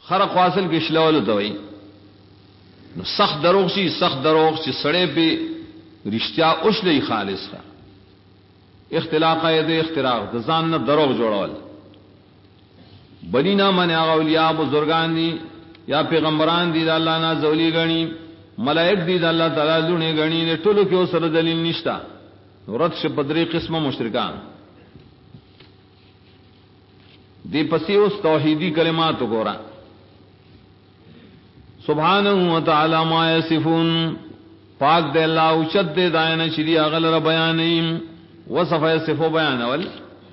خرق واصل کې شلول دوی نو سخت دروغ شي چې سړې په رښتیا اوسلې خالص کا اختلاق د اختراق د ځان نه دروغ جوړول بلینا من اولیاء بزرگان دي یا پیغمبران دي د الله نه زولي غني ملائک دي د الله تعالی لونه غني نه ټولو کې اوسره دلیل نشتا رد ش بدري قسمه مشرکان دی پسې اوس توحیدی کلمات وګورئ سبحانہ و تعالی ما یصفون پاک دے اللہ اوچت دے دائن چلی اغلر بیانیم وصف یصفو بیانول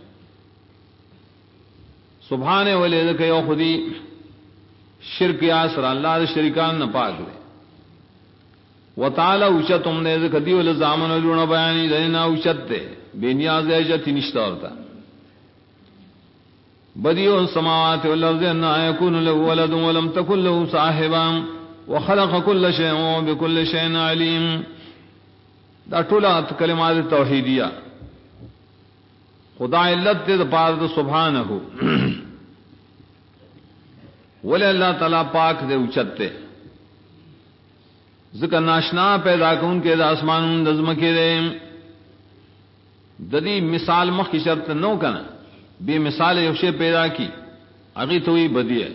سبحانہ ولی ذکر یو خودی شرک یاسر اللہ دے شرکان نا پاک دے و تعالی اوچتم دے ذکر دیو لزامن ولون بیانی دینا اوچت دے بے نیاز ایجتی نشتا ہوتا بدیع السماوات والارض ان يكون له ولد ولم تكن له صاحبا وخلق كل شيء وبكل شيء عليم دا ټول کلمات توحیدیہ خدا علت دے پار سبحانہ ولی اللہ تعالی پاک دے اوچتے ذکر ناشنا پیدا کون کے دا آسمان نظم کے دے ددی مثال مخ کی شرط نو کنا بے مثال یوشے پیدا کی اگی تو ہی بدی ہے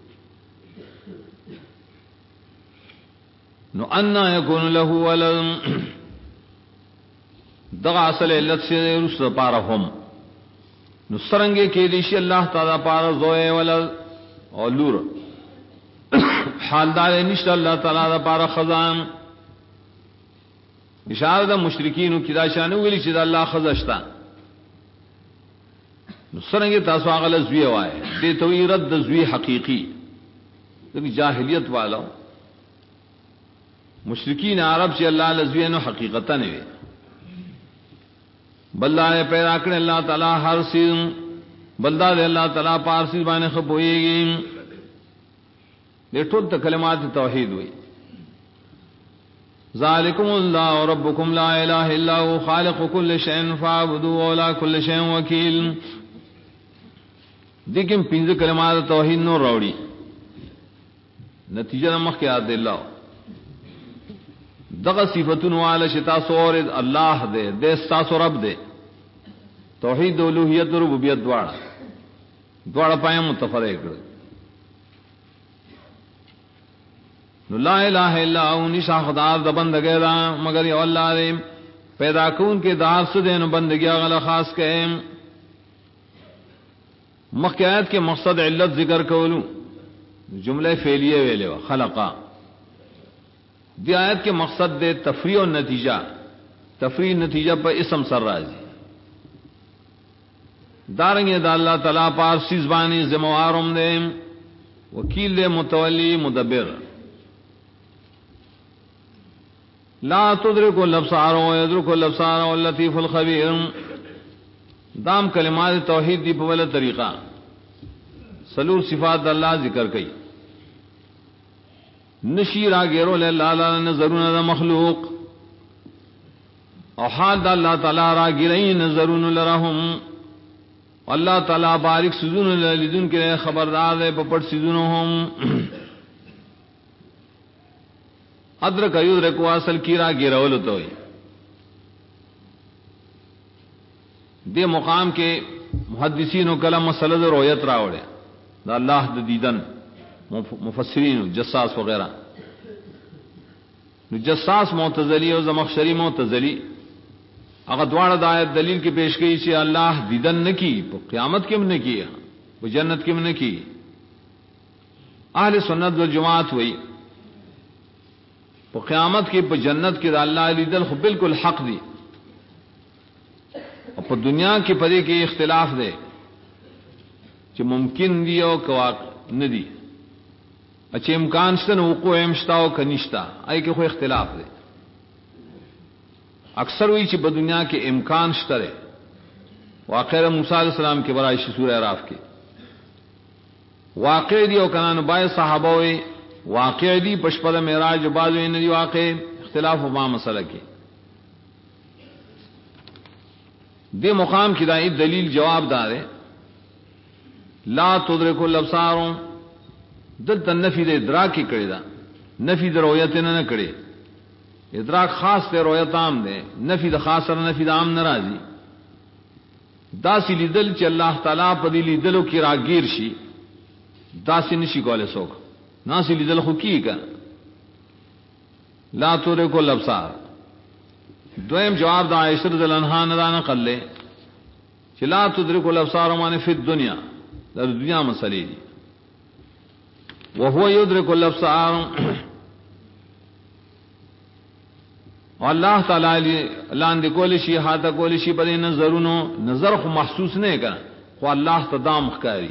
نو انا یکون له ولد دغا اصل علت سے رس پارا ہم نو سرنگے کے دیشی اللہ تعالی پارا زوئے ولد اور لور حال دار نشت اللہ تعالی پارا خزان اشارہ دا مشرکین کی دا شانو ویلی چیز اللہ خزشتا سرنگے تاسو غلط زوی وای دے توئی رد زوی حقیقی لیکن جاہلیت والا مشرکین عرب سے اللہ لزوی نو حقیقتا نے بلدہ نے پیدا کرنے اللہ تعالی ہر چیز بلدہ دے اللہ تعالی پار چیز بانے خبوئے گی دے ٹھول کلمات توحید ہوئی ذالکم اللہ ربکم لا الہ الا هو خالق کل شیء فاعبدوه ولا کل شیء وکیل دیکھیں پنج کلمات توحید نو روڑی نتیجہ مخ کے یاد اللہ دغ صفتن والا شتا سور اللہ دے دے ساسو رب دے توحید الوہیت ربوبیت دوڑا پائیں متفرق نو لا الہ الا هو نشا خدا د بندگی دا مگر یو اللہ دے پیدا کون کے دار سے دے نو بندگی غلا خاص کہ مخیات کے مقصد علت ذکر کولو جملہ فعلیہ ویلے خلقا دی آیت کے مقصد دے تفریع و نتیجہ تفریع نتیجہ پر اسم سر راضی دارنگ دا اللہ تعالیٰ پار سیزبانی ذموارم دے وکیل دے متولی مدبر لا تدرک الابصار ويدرك الابصار واللطيف الخبير دام کلمات توحید دی پولا طریقہ سلور صفات اللہ ذکر کئی نشیر آگیرو لے لالا نظرون دا مخلوق او حال دا اللہ تعالی را گرئی نظرون لرہم اللہ تعالی بارک سزون لدن کے خبردار دے پپٹ سزونہم ادرک یدرک واصل کی را گیرو لتوئی دے مقام کے محدثین و کلم مسلد رویت راوڑے دا اللہ دا دیدن مفسرین جساس وغیرہ جساس معتزلی و زمخشری معتزلی اگر دوارا دا آیت دلیل کی پیش گئی چھے اللہ دیدن نکی قیامت کم نکی جنت کم نکی اہل سنت و جماعت ہوئی قیامت کی جنت کی دا اللہ دیدن خب بالکل حق دی اور دنیا کی پدے کے اختلاف دے جو ممکن دی او کواق ندی اچھے امکان شتن وقوع امشتا و کنشتا آئی کہ کوئی اختلاف دے اکثر ہوئی چی بدنیا کے امکان شترے واقع موسیٰ علیہ السلام کے برائش سورہ اعراف کے واقع دی او کنان بائے صحابہ ہوئے واقع دی پشپد معراج بعض ندی واقع اختلاف و ما مسئلہ کے دے مقام کی دائی دلیل جواب دار ہے لا تدرک الابصار دلتا نفی دے ادراک کی کڑی دا نفی دا رویت نہ کڑی ادراک خاص تے رویت عام دے نفی دا خاص اور نفی دا عام ناراضی داسی لیدل چ اللہ تعالیٰ پدی لیدلو کی راگیر شی داسی نشی کولے سوک ناسی لیدل خو کی کا لا تورکو الابصار دویم جواب دا عائشہ رضی اللہ عنہا ندا نقل لے چ لا تدرکو الابصار مانے فی الدنیا در دنیا مسئلے دی وهو يدرك الابصار اللہ تعالی لان دے کول شی ہاتھ کول شی پر نظرونو نظر خو محسوس نہیں کرا خو اللہ تدام خاری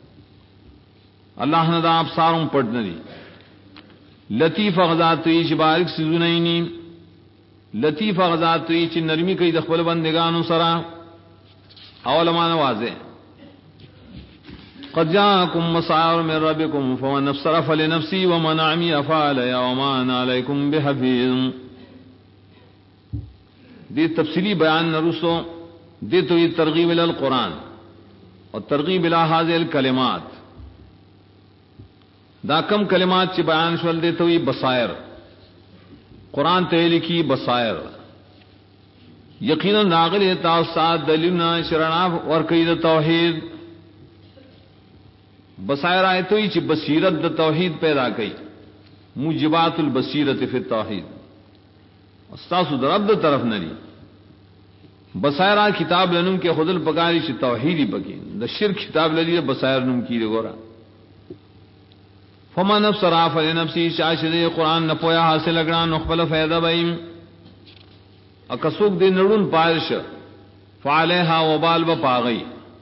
اللہ ندا ابصاروں پڑھ نی لطیف غزات ایچ بارک سزنینی لطیف غزات ایچ نرمی کئی دخل بندگانو سرا اولمان واضح قد جاءكم مصائر من ربكم فمن ابصر فلنفسه ومن عمي فعليها وما انا عليكم بحفيظ دی تفصیلی بیان نرسو دی تو یہ ترغیب الى القرآن اور ترغیب الى هذه الکلمات دا کم کلمات چی بیان شول دی تو یہ بصائر قرآن تے لکھی بصائر یقینا ناغل تاثات دلیلنا شرنا اور قید توحید بصائر آئے تو یہ بصیرت دا توحید پیدا کی موجبات البصیرت فی التوحید استاسو در رب طرف نری بصائر کتاب لنم کے خود الپکاری چی توحیدی پکی دا شرک کتاب للی بصائر نم کی گورا فمن ابصر فلنفسی شاشد قرآن نپویا حاصل اگران نخبل فیدہ بیم اکسوک دے نڑون پائرش فعلیہا وبال بپاغی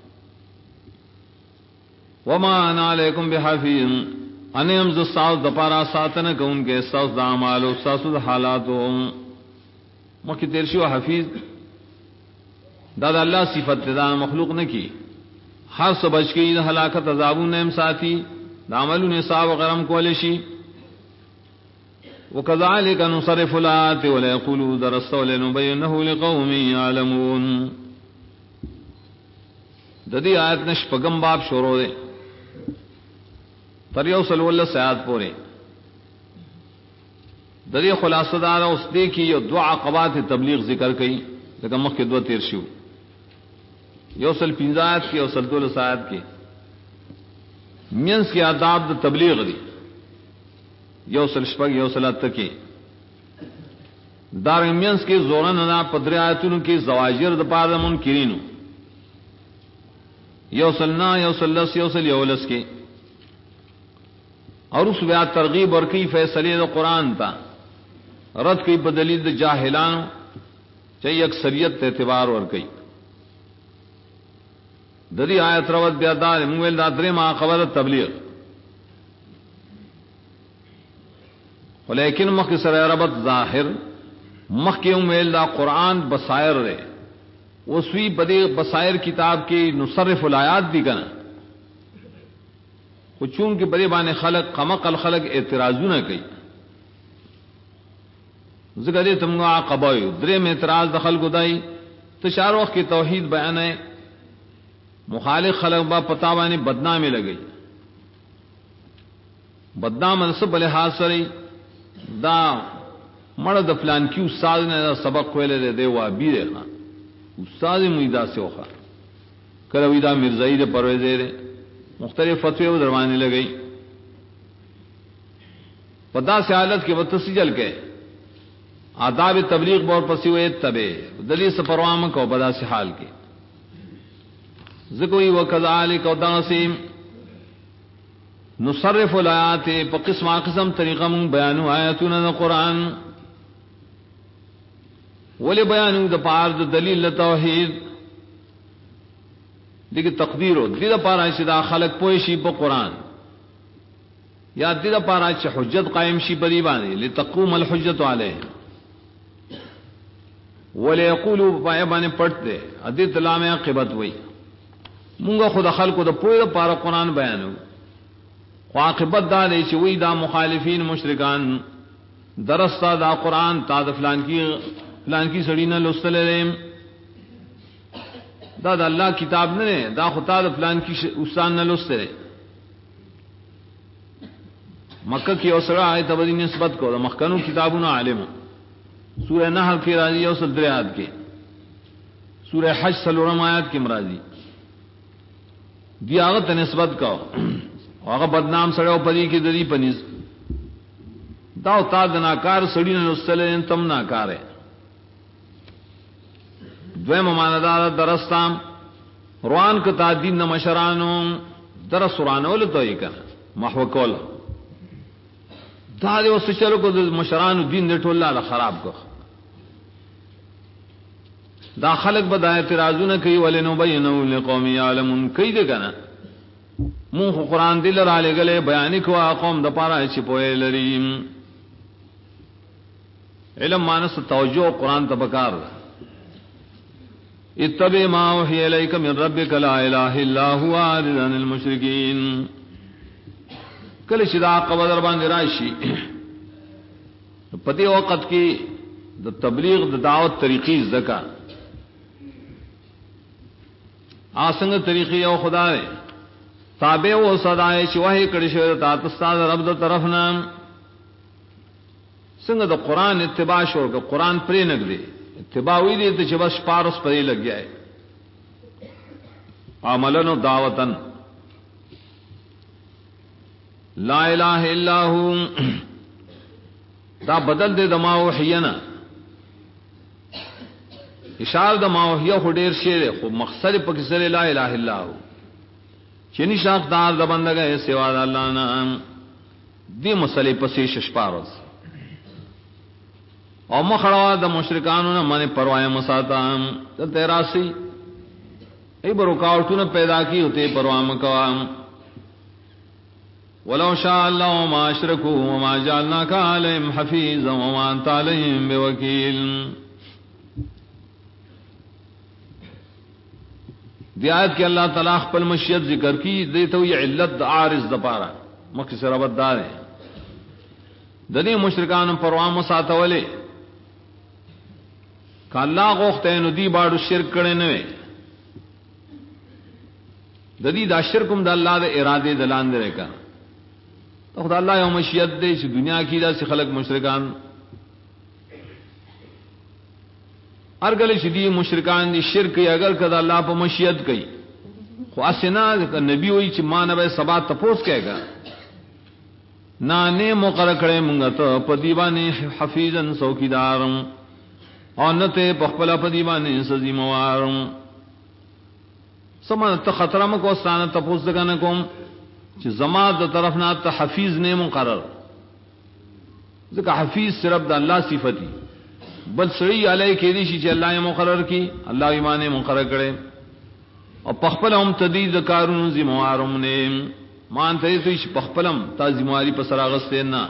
وما انا علیکم بحفیظ انیم زستاؤ دپارا ساتن کون کے استاؤ دا عمالو استاؤ دا حالاتو مکی تیرشی و حفیظ دادا اللہ صفت دا مخلوق نے کی ہر سبج کی دا ہلاکت عذابون نیم ساتھی دا عملو نصاب غرم کولشی وکذالک نصرف الآیات ولیقولو درست ولنبینہو لقوم یعلمون ددی آیت نشپگم باب شروع دے تریو صلو اللہ سیاد پورے ددی خلاصہ دارا اس دے کی یو دو عقبات تبلیغ ذکر کئی لیکن مخ کے دو تیر شو یوصل پینزایت کی یوصل دول سایت کی مینس کی آداب دا تبلیغ دی یوصل شپگ یوصل اتکی دار مینس کی زورن انا پدر آیتونو کی زواجر دا پار منکرینو یوصل نا یوصل لس یوصل یولس کی اور اس بیات ترغیب اور کی فیصلے دا قرآن تا رد کی بدلیل دا جاہلانو چاہیے اکثریت اعتبار اور کئی دری آیت روت بیادار مویل دادرے ما خبر تبلیغ لیکن مخ سر ربط ظاہر مخ کے مویل دا قرآن بصائر رے وسوی بدی بصائر کتاب کی نصرف الآیات دی کنا چون کے بدے بانے خلق قمق الخلق اعتراضو نہ کئی ذکر دے تم عقبائی درے میں اعتراض دخل گدائی تشار وقت کی توحید بیان ہے مخالف خلق با پتاوانے بدنامی لگئی بدنام نصب لحاظ سری دا مرد فلان کی استاد نے سبق کوئلے دے دے وا بی دے خان استاد مویدہ سے وخا کرویدہ مرزائی دے پرویزے دے مختلف فتوے و دروانے لگئی پدا سے حالت کے وتصجل کے آداب تبلیغ بور پسی ہوئے تبے دلی سپروام کو بدا سے حال کے ذکوی و کذالک و دانسیم نصرف الآیات پا قسم قسم طریقہ من بیانو آیتون دا قرآن ولی بیانو دا پار دا دلیل توحید دیکھ تقدیرو دیدہ پارا چی دا خلق پوشی پا قرآن یا دیدہ پارا چی حجت قائم شی پریبانی لتقوم الحجت علیہ ولی یقولو پایبانی پڑھ دے ادیت لام عقبت وی مونگا خود خلقو دا پوی دا پارا قرآن بیانو عاقبت دا دے چی وی دا مخالفین مشرکان درستا دا قرآن تا دا فلان کی سڑینا لستل لیم دا دا اللہ کتاب نے دا خطا دا فلان کی استان نہ لستل مکہ کی اوسرا آیت بدی نسبت کو مخکنو کتابنا عالم سورہ نحل کی راضی او صدر آیات کے سورہ حج سلورم آیات کی مرادی دی آغت نسبت کو آغا بدنام سڑے پدی کی دری پنیز داو تا دناکار سڑی نستلین تم ناکار ہے دویم ماندار درستام روان کتا دین مشرانو درس رانول تو یہ کنا محو کول دا دے اس چلو کو مشرانو دین دے ٹولا خراب کو دا خلق بدا اعتراضون کئی ولنبینو لقوم یعلمون کئی دے کنا منہ قرآن دل رالے گلے بیانی کو قوم دا پارا چپوئے لریم علم مانس توجہ قرآن تبکار اتبع ما اوحی الیک من ربک لا الہ الا هو اعرض عن المشرکین کل شدا قبر باندې راشي پدې وخت کې د تبلیغ د دعوت طریقې زکا آسنګ طریقې او خدای تابع او صداي چې وحي کړي شوی ته استاد رب د طرف نام څنګه د قران اتباع شو د قران پرې نګدي اتباع وی دي ته چې بس پارس پرې لګ گیا عملن و دعوتن لا الہ الا ہو دا بدل دے دما وحینا اشار دما وحیا خو ډیر شی خو مقصد پکې سره لا الہ الا ہو چنی شاخ دار د بندګه سوا د الله نام دی مسلې پسې ششپارس او مخړوا د مشرکانو نه باندې پروايي مساتام ته تراسی ای برکاوټونه پیدا کی ہوتے پروا مکوام ولو شاء الله ما اشركوا وما جعلناك عليهم حفيظا وما انت عليهم بوكيل دی آیت کہ اللہ تعالیٰ خپل مشیت ذکر کی دیتا ہوئی علت عارض دپارا مختصر ربط دار ہے دنی مشرکان پروام ساتولے کہ اللہ غوخت ہے ندی باڑو شرک کرے نوے ددی دا شرکم دا اللہ دا ارادے دلان دے رکا تو خدا اللہ یوم مشیت دے اس دنیا کی دا سی خلق مشرکان ارگل شدی مشرکان دی شرک اگر کدا اللہ پا مشیت کئی خواسنا نبی ہوئی چی ماں نبی سبات تپوس کہے گا نانے مقرر کرے منگا تو پدیبانی حفیظن سوکی دارم اور نتے پخپلا پدیبانی سزی موارم سمان تا خطرم کو استانا تپوس دکنکم چی زمان دا طرفنا تا حفیظ نے مقرر ذکر حفیظ صرف دا اللہ صفتی بل سڑی علیہ کی دیشی چی اللہ مقرر کی اللہ ایمان مقرر کرے اور پخپلم تدید کارون زموارم نے مانتے تو اس پخپلم تا زمواری پسراغستے نا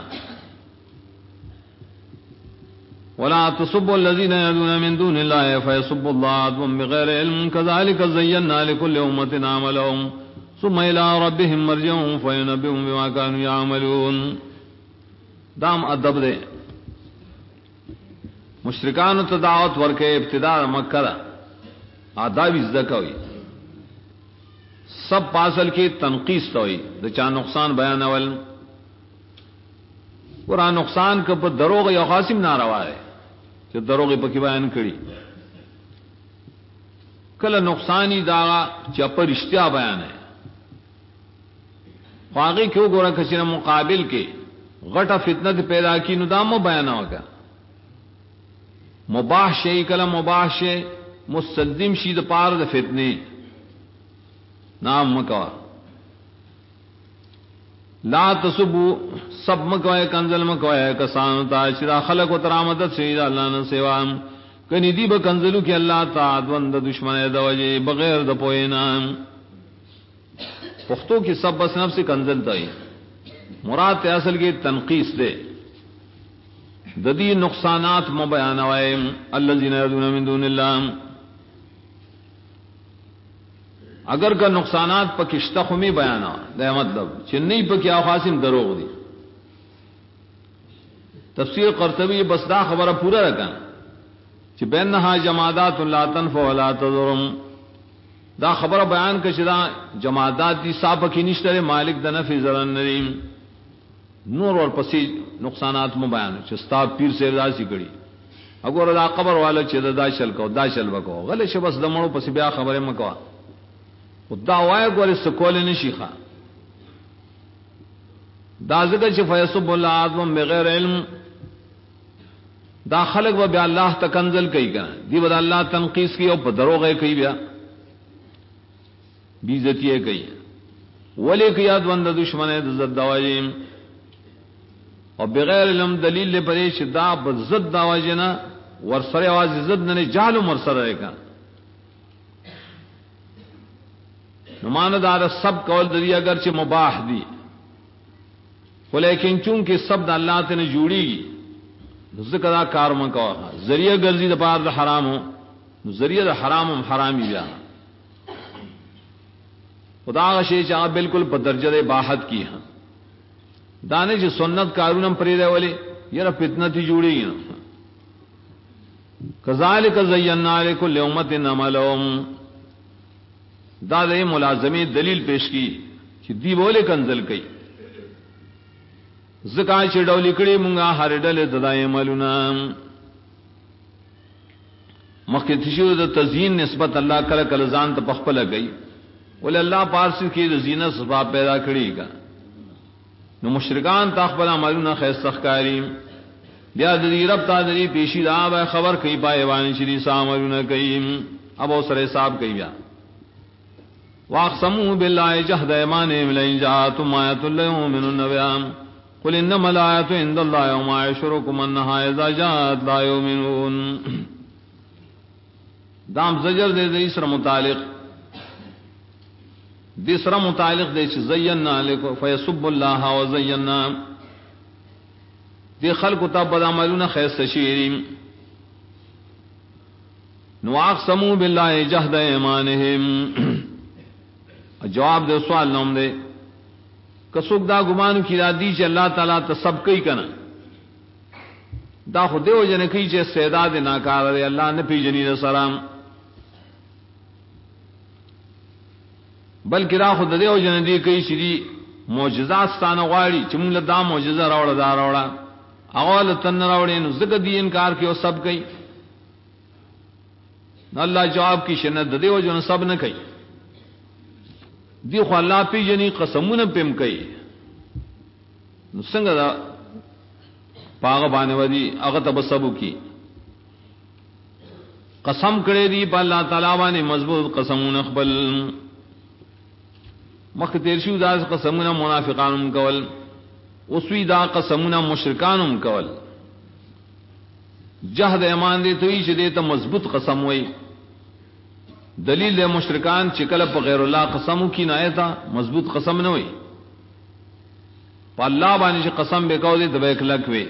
ولا تصبوا الذين يدعون من دون الله فيسبوا الله عدوا بغير علم كذلك زينا لكل أمة عملهم ثم إلى ربهم مرجعهم فينبئهم بما كانوا يعملون دام ادب دے مشرکان تدعوت ورکے ابتداء مکہ آداب ذکا ہوئی سب پاسل کی تنقیص تو ہوئی دچا نقصان بیان اول قرآن نقصان کا پر دروغ یا قاسم ناروا ہے کہ دروغ پکی بیان کری کل نقصانی داغا چپر اشتیا بیان ہے خواقی کیوں گورا کسی نے مقابل کے غٹا فتنت پیدا کی ندام بیان ہوگا مباح شئی کلا مباح شئی مستلزم شید پار د فتنی نام مکوا لا تسبو سب مکوائے کنزل مکوائے کسانتا شدا خلق و ترامدت سیدہ اللہ نے سیوام کنی دی با کنزلو کی اللہ تا دوند دشمن دوجے بغیر دا پوئینا پختو کی سب بس نفس کنزل تائی مراد اصل کی تنقیص دے ددی نقصانات مبیانوائے الذین یدعون من دون اللہ اگر کا نقصانات پا کشتخمی بیانا دے مطلب چنئی پا کیا خاسم دروغ دی تفسیر قرطبی بس دا خبر پورا رکھا چی بینہا جمادات لا تنفع ولا تضرم دا خبر بیان کا چدا جمادات دی ساپا کی نشتر مالک دا نفی ذرن نریم نور اور پسی نقصانات میں بیان چستا پیر سے رضاسی کڑی اگر دا قبر والا چھ دا چل کو دا چل بکو غلط شبس دمڑو پسی بیا خبر مکوا دا وای گور سکول نشیخا دا ذکر چھ فیسب اللہ آدم بغیر علم دا خلق و بیا اللہ تکنزل کئی کنا دی بدا اللہ تنقیس کی او دروغ ہے کئی بیا بیزتی ہے کئی ولی قیاد وند دشمن ہے زد دواجیم اور بغیر علم دلیل لے پریش دا بزد دواجینا ورسر آواز زد ننے جالو مرسر رہے کا نمان دار سب قول دری اگرچہ مباح دی لیکن چونکہ سب دا اللہ تے نے جوڑی گی ذکر دا کارم کا ذریعہ گرزی دا پار دا حرام ہو ذریعہ دا حرام ہم حرامی بیا خدا غشی چاہا بالکل پا درجہ باحت کی ہاں دانے چھ سنت کارونم پریدے والے یہ رب فتنتی جوڑی گی نا کذالک زینا لکل امت عملہم دا دے ملازمی دلیل پیش کی کہ دی بولے کنزل کئی زکا چھ ڈولی کڑی منگا ہر ڈلے ددائے ملونا مخی تشیو دا تزیین نسبت اللہ کل کلزان تا پخپل گئی ولی اللہ پارسی کی دا زینت سباب پیدا کڑی گا نو مشرکان تاخبل عملونا خیست تخکاریم بیا دری رب تا دری پیشی دا آبا خبر کئی پائے وانی چلی سا عملونا کئیم اب او سر حساب کئی بیا واقسمو باللہ جہد ایمانیم لئن جاءتم آیت اللہ یؤمنون بها قل انما الآیت عند اللہ وما یشرکم انہا اذا جاءت لا یؤمنون دام زجر دے دے اسر متعلق دیسرا متعلق دے چھ زینا لکو فیسب اللہ و زینا دی خلق تاب بدا عملون خیست شیریم نواقسمو باللہ جہد ایمانہم جواب دے سوال نوم دے کسوک دا گمان کی دا دی چھ اللہ تعالیٰ تصب کئی کنا دا خود دیو جن کئی چھ سیداد ناکار دے اللہ نپی جنید سلام بلکہ را خود دیو جن دی کئی چھ دی معجزات ستانا غاڑی چمونگ دا معجزہ روڑا دا روڑا اغوال تن روڑے نو ذکر دی انکار کیو سب کئی اللہ جواب کی شنت دیو جن سب نہ کئی دی خو اللہ پی جنی قسمون پیم کئی سنگ دا پاغ بانے ودی اغتب سبو کی قسم کرے دی پا اللہ تعالیٰ بانے مضبوط قسمون اخبل مخ تیرشیو دا قسمون منافقانم کول اسوی دا قسمون مشرکانم کول جہد ایمان دے توی چھ دیتا مضبوط قسم ہوئی دلیل دے مشرکان چکل پا غیر اللہ قسمو کی نایتا مضبوط قسم نہ ہوئی پا اللہ بانی چھ قسم بے کہو دے دبا ایک لکوے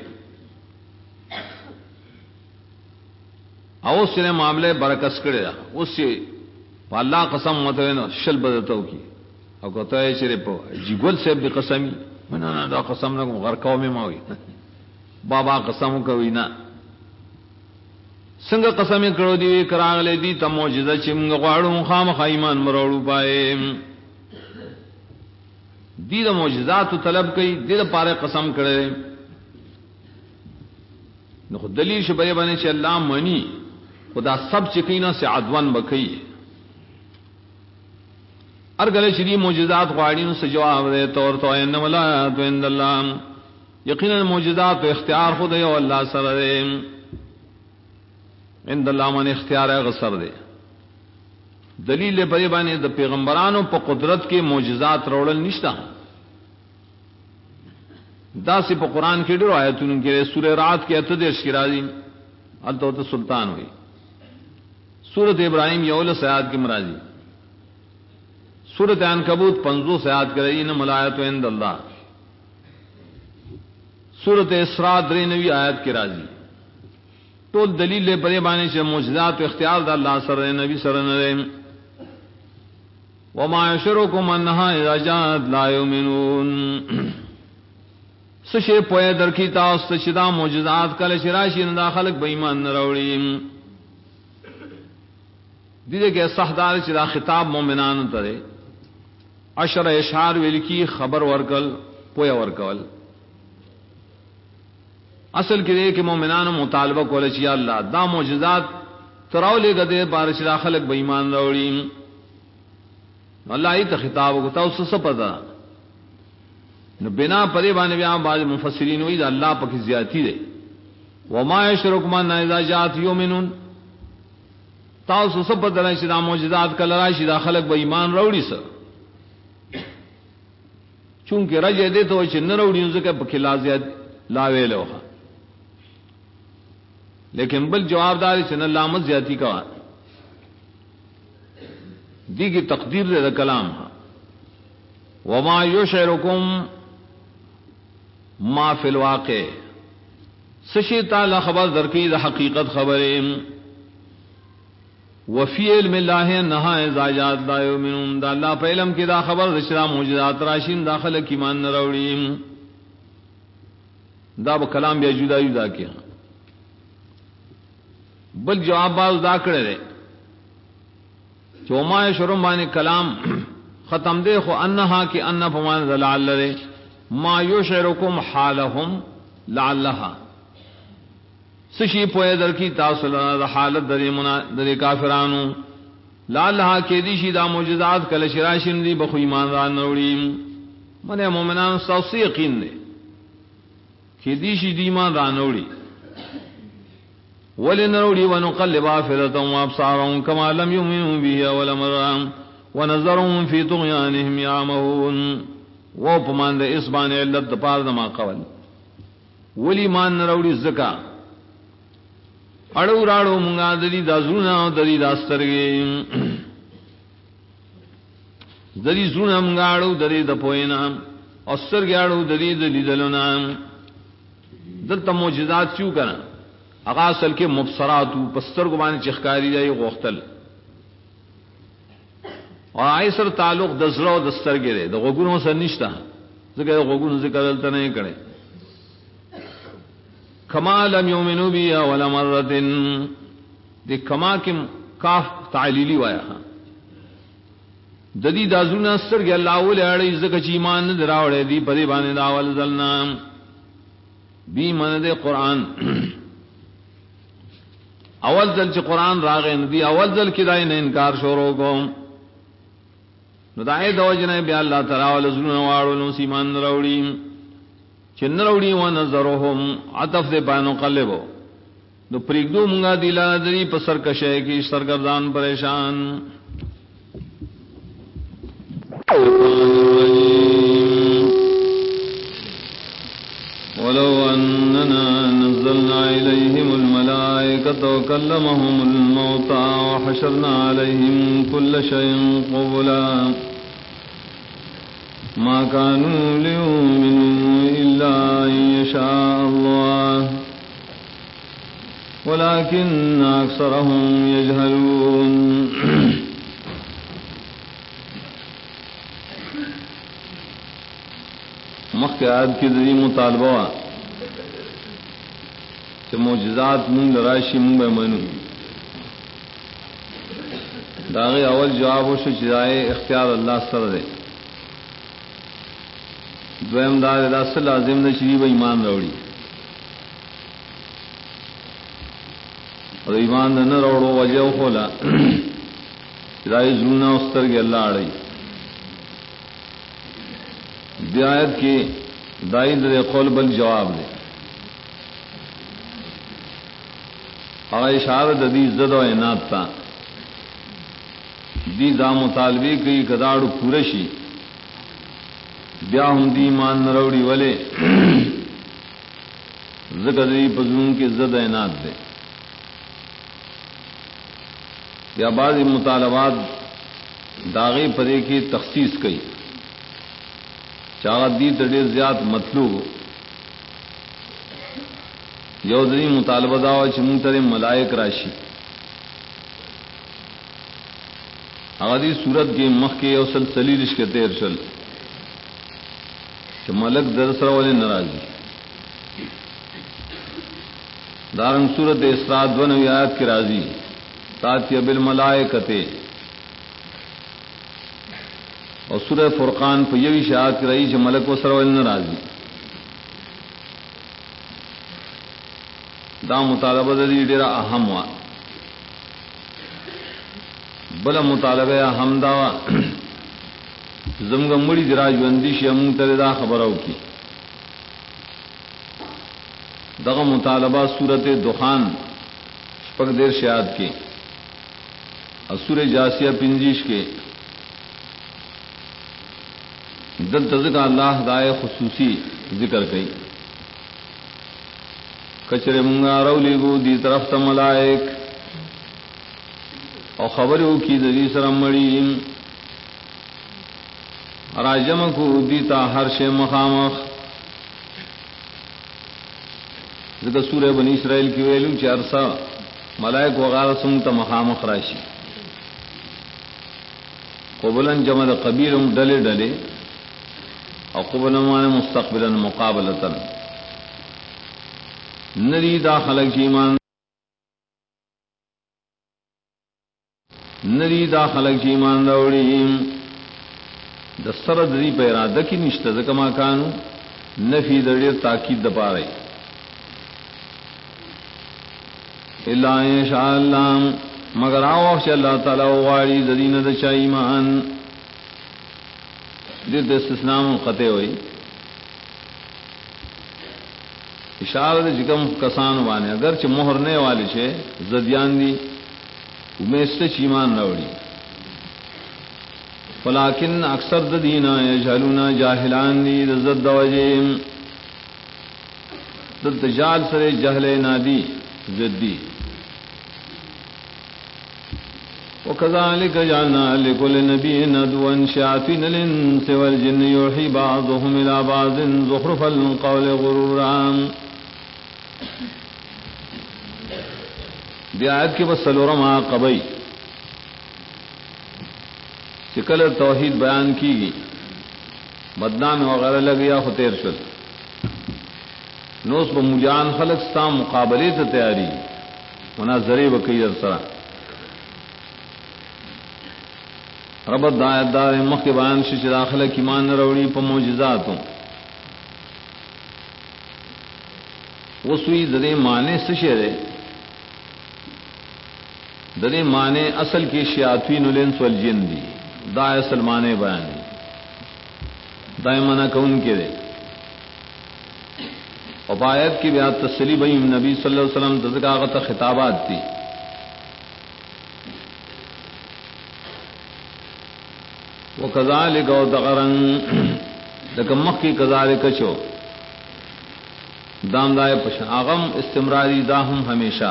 او اس نے معاملے برکس کرے دا اس سے پا اللہ قسم متوے نا شل بدتو کی او کہتا ہے چرے پا جی گل سے بھی قسمی نا دا قسم نا غرکاو میں ماوی بابا قسمو کوئی نا سنگ قسم کرو دی کراغ لے دی تا موجزہ چمگ غوارو خام خائمان مروڑو پائے دی دا موجزات طلب کئی دی دا پارے قسم کرے نخو دلیل شبری بنے چھ اللہ منی خدا سب چکینہ سے عدوان بکئی ارگلے چھ دی موجزات غوارین سے جواب دے طور تو انم الآیات عند اللہ یقینا موجزات و اختیار خود ہے اللہ سر دے عند اللہ من اختیار ہے غصر دے دلیل پری بانے دا پیغمبرانوں پا قدرت کے معجزات روڑل نشتا دا سی پا قرآن کی ڈر آیتون کے سورہ رات کے اتدرش کی راضی التوت سلطان ہوئی سورت ابراہیم یول سیاد کی مرازی سورت عنکبوت 50 سیاد کی رئی نم الآیت عند اللہ سورت اسراء 93 آیت کی راضی تو دلیل لے پرے بانے سے معجزات و اختیار دا اللہ سر نبی سر نرے وما یشرکم انہا اذا جاءت لا یؤمنون سشے پوئے در کی تاست چدا معجزات کل شراشی ندا خلق بیمان نروڑی دیدے کہ صحدار چدا خطاب مومنان ترے عشر اشعار ویلکی خبر ورکل پوئے ورکل اصل کے کہ مومنان مطالبہ کول چی اللہ دا معجزات تراو لے گدے بارش را خلق بے ایمان روڑی اللہ ای ته خطاب کو تا اس پتا نو بنا پرے باندې بیا بعض مفسرین وی دا اللہ پاک زیاتی دے وما یشرک من اذا جاءت یؤمنون تا اس پتا نه چې دا معجزات کله راشي دا خلق بے ایمان روڑی سر چونکہ رجع دے تو چې نه روڑی ځکه په لا زیات لا ویلو لیکن بل جواب دار چې نه لامت زیاتی کا دی کی تقدیر دے کلام وما یشعرکم ما فی الواقع سشی تعالی خبر درکی دا حقیقت خبریں وفی علم اللہ نہا ازاجات لا یؤمنون دا اللہ پہ علم کی دا خبر دشرا معجزات راشین داخل ایمان نروڑیم دا با کلام بیا جدا جدا کیا بل جواب باز دا کرے دے چوما شرم بانے کلام ختم دے خو انہا کی انہ فمان ذلال لرے ما یشعرکم حالہم لعلہا سشی پوئے در کی تاصلہ حالت در کافرانو لعلہا کی دیشی دا معجزات کل شراشن دی بخو ایمان ران نوڑیم من مومنان سوسی یقین دے کی دیشی دی ایمان ران نوڑی وَلِنَرُوْلِ وَنُقَلِّبَ أَفْئِدَتَهُمْ وَأَبْصَارَهُمْ كَمَا لَمْ يُؤْمِنُوا بِهِ أَوَّلَ مَرَّةٍ وَنَذَرُهُمْ فِي طُغْيَانِهِمْ يَعْمَهُونَ وہ پمان دے اس بانے علت پار دما قول ولی مان نروڑی زکا اڑو راڑو منگا دری دا زونا دری داسترگی دری زونا منگا اڑو دری دا پوئینا استرگی اڑو دری دلی دلونا دلتا موجزات چو کنا اغاصل کے مبصراتو پستر کو بانے چخکاری جائے غوختل اور آئیسر تعلق دزرہ و دستر گرے دا غگونوں سے نشتا ذکر غگون ذکر دلتا نہیں کرے کما لم یومنو بی اولا مرتن دی کما کی کاف تعلیلی وایا ددی دازون استر گے اللہ اولی اڑی ذکر چیمان دراوڑے دی پدی بانے داول ذلنا بی من دے قرآن اول ذل چ قرآن راغے ندی اول ذل کدای نے انکار شروع کو نو دای دوجنے بیا اللہ تعالی ولزن واڑو نو سیمان روڑی چن روڑی و نظرهم عطف دے بانو قلبو نو پریگدو منگا دیلا دری پسر کشے کی سرگردان پریشان ولو أننا نزلنا إليهم الملائكة وكلمهم الموتى وحشرنا عليهم كل شيء قبلا ما كانوا ليؤمنوا إلا أن يشاء الله ولكن أكثرهم يجهلون مخیات کی ذریعہ مطالبہ کہ معجزات من لراشی من بے منو داغی اول جواب و شجرائے اختیار اللہ سر دے دویم دار اللہ صلی لازم نے شریف ایمان روڑی اور ایمان نہ روڑو وجہ کھولا شرائی زلنا استر کے اللہ آڑی بیایت کی دائی در قول بل جواب دے اور اشارت دی زد و عناد تا دی دا مطالبے کی کداڑو پورشی بیا ہم دی مان نروڑی والے ذکر دی پزون کی زد و عناد دے یا بعض مطالبات داغی پرے کی تخصیص کی چاہت دی تڑے زیاد مطلوب یودری مطالبہ داوا چمتر ملائک راشی اغادی صورت کے مخ کے او سلسلی رشک تیر چل کہ ملک درسر والے ناراضی دارنگ صورت اسراء 92 آیات کی راضی تاتی بالملائکتے اور سورہ فرقان پہ یہ شاعت کی رہی کہ ملک و سرول ناراضی دا مطالبہ دی ډیره اهم وا. بل مطالبه اهم دا زمګ مړي درا ژوندۍ شي مونږ ته دا خبرو کی. دغه مطالبہ سورته دخان شپږ دیر شیاد کې او سورہ جاسیہ 25 کې دل تذکر اللہ دائے خصوصی ذکر کئی. کچرے منگا رو لیگو دی طرف تا ملائک او خبرو کی دی سرمڑیم راجم کو دیتا ہر شے مخامخ. ذکر سورہ بنی اسرائیل کی ویلو چی عرصہ ملائک وغیرہ سنگتا مخامخ راشی. قبلن جمع قبیرم ڈلے ڈلے اور قبل مان مستقبلا مقابلتا نری دا خلق ایمان نری دا خلق ایمان راوڑی دستر دری پہ ارادہ کی نشتہ کما کانو نفی دڑیر تاکید دپا رہی. اللہ انشاء اللہ مگر آوخش اللہ تعالی وغاڑی ددین دچا ایمان دید استثناء منقطع ہوئی. اشارہ جکم کسان وانے اگرچہ مہرنے والے چھے زدیان دی امیست چیمان نوڑی ولیکن اکثر ددینا یجہلونا جاہلان دی زد وجیم دد جال سر جہل نادی زدی. وكذلك جعلنا لكل نبي عدوا شياطين الإنس والجن يوحي بعضهم إلى بعض زخرف القول غرورا. دی آیت کے بس سلورم عقبی چکل توحید بیان کی گئی بدنام وغیرہ لگیا خطیر شد نوس بمجان خلق ستا مقابلے تا تیاری مناظرے بکی ارسرا. ربط دایت دار مخ کے بیان شچ داخلہ کی مان روڑی پا معجزاتوں وہ سوئی درے معنی سشرے درے معنی اصل کی شیاطین الانس والجن دی دا اصل معنی بیان دی دائمانہ کون کے دے. وبایت کی بیات تسلی بھئی نبی صلی اللہ علیہ وسلم تذکاغت خطابات تھی. وکذالک او دغرن لکمخ کی کذالک چو دام دائے پشن آغم استمراری داہم ہمیشہ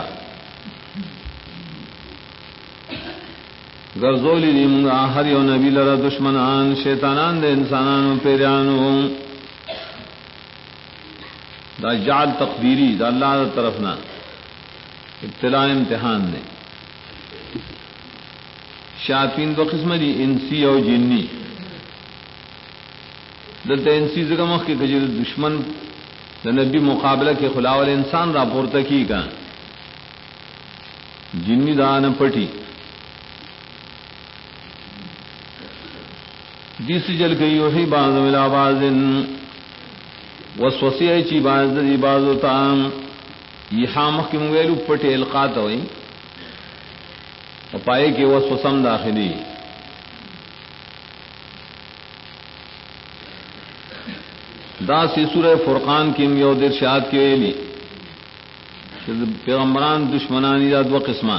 گرزولی دی منگا ہر یو نبی لرا دشمنان شیطانان دے انسانانو پیرانو دا جعل تقدیری دا اللہ دا طرفنا ابتلاء امتحان نے. شیاطین دو قسم دی انسی او جنی. دلتا انسی زگمخ کے کجر دشمن دا نبی مقابلہ کے خلاول انسان راپورتا کی کا جنی دا آنا پٹی دیسی جل گئی وحی بعض ملا بعض وسوسی چی بعض دی بعض تام یہ حامخ کی مویلو پٹی القات ہوئی پائے کہ وہ سوسم داخلی. دا سی سورہ فرقان کی یو درشاد کی ویلی پیغمبران دشمنانی دا دو قسمان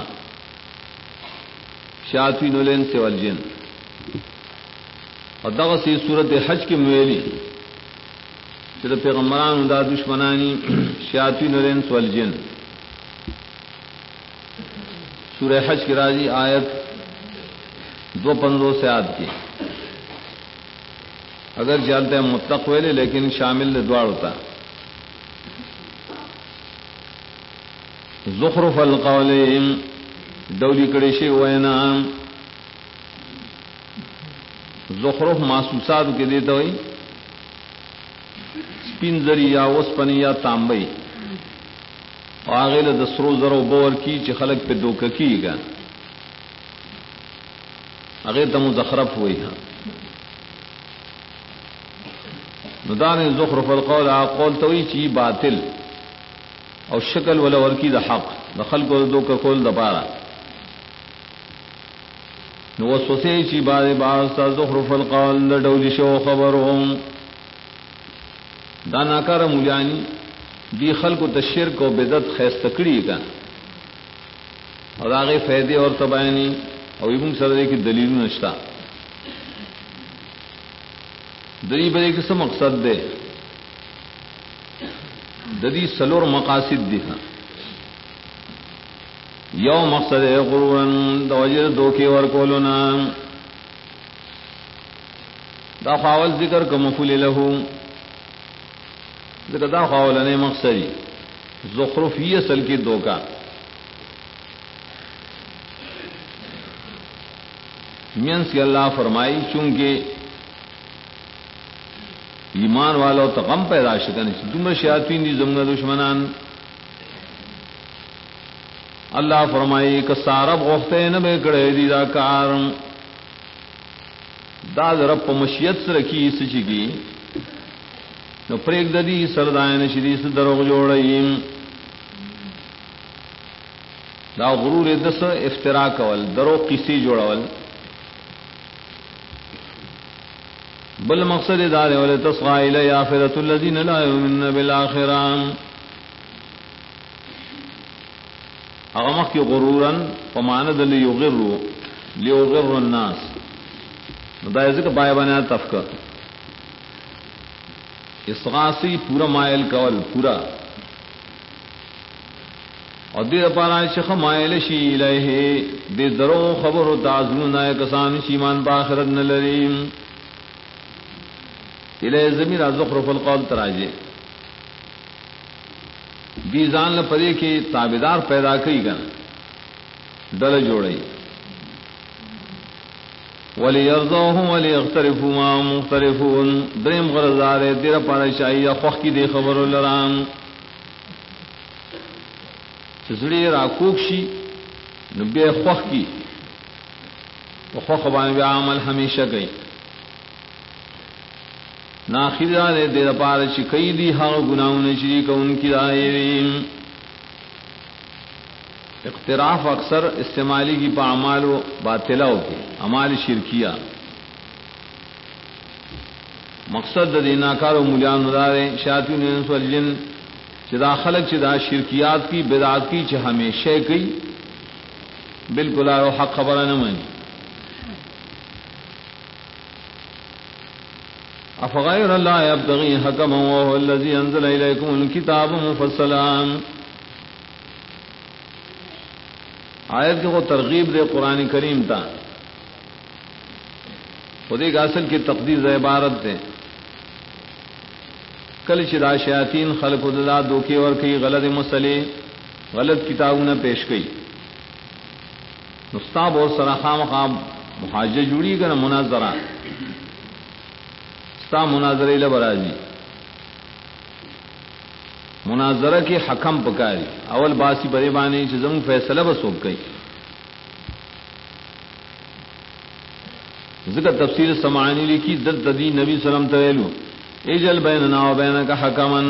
شیاطین الانس والجن. اور دا سی سورۃ حج کی ویلی کہ پیغمبران دا دشمنانی شیاطین الانس والجن. سورہ حج کی راضی آیت 250 سے آد کی اگر جانتے ہیں مطلق ویلے لیکن شامل دوار ہوتا. زخرف القول دولی کڑیشی وینا زخرف محسوسات کے دیتا ہوئی سپین زری یا وسپنی یا تانبئی آغیل دسرو زرو بور کی چی خلق پہ دوکہ کی گا اغیر تا مزخرف ہوئی ہاں. ندان زخرف القول قول توی چی باطل او شکل ولا ورکی د حق دخل کو دو کا کول دپارا نو وسوسه چی بار بار زخرف القول ډول شو خبرهم دا ناکار مولیانی دی خلق ته شرک او بدعت خیسته کړي کا او هغه فائدې اور تبانی او یې سره کې دلیل نشتا دری بری کے سم مقصد دے ددی سلور مقاصد دی یو مقصد غرورن دوجر دوکے ور کولنا دا خاول ذکر کا مفعول له ذکر دا خاول نے مقصدی زخرفی اصل کی دوکا مین سے اللہ فرمائی چونکہ ایمان والو تو غم پیدا شکن تم شیاطین دی زمن دشمنان اللہ فرمائی کہ سارب غفتے نہ بے کڑے دی دا کار دا رب مشیت سے رکھی سچ کی نو پریک ددی سردائن شریس دروغ جوڑیم دا غرور دس افترا کول درو قصی جوڑول بل مقصد دار ولے تصغى الی آخرۃ الذین لا یؤمنون بالآخرہ اغمق کی غرورن فماند لیغر الناس مدائز کا بائے بنا تفکر اسغاسی پورا مائل کول پورا اور دیر پارا شخ مائل شی الیہ دے درو خبر و تعظمون آئے کسان شیمان باخرت نلریم الہ زمین زخرف القول تراجے بیزان لپدے کے تابدار پیدا کئی گن ڈل جوڑئی وَلِيَرْضَوْهُمْ وَلِيَغْتَرِفُوا مَا مُخْتَرِفُونَ دریم غرضار دیر پارشائی خوخ کی دے خبر لرام چسڑی راکوکشی نبی خوخ کی وخوخ بان بی عمل ہمیشہ گئی ناخیرہ دے دیر پارش کئی دی ہاں گناہوں شریک ان کی دائرین اقتراف اکثر استعمالی کی پا اعمال و باطلہ ہوتی اعمال شرکیہ مقصد دی ناکار و ملیان دارے شیاطین الانس والجن چدا خلق چدا شرکیات کی بدعات کی چھ ہمیشہ کی بالکل آرو حق خبر نمانی افغیر اللہ یبتغی حکما وهو الذی انزل الیکم الکتاب مفصلا آیت کے وہ ترغیب دے قرآن کریم تا خودی کا اصل کی تقدیر عبارت دے کل چدا شیاطین خلق اللہ دوکے اور کئی غلط مسئلے غلط کتابوں نے پیش کی مستاب اور سرخام خام محاجہ جوڑی کا مناظرہ ستا مناظرہ لبرازی مناظرہ کے حکم پکاری اول باسی بریبانی چیزوں فیصلہ بس ہو گئی ذکر تفسیر سمعانی لکھی دد ددی نبی صلی اللہ علیہ وسلم تویلو ایجل بیننا و بینکا حکمن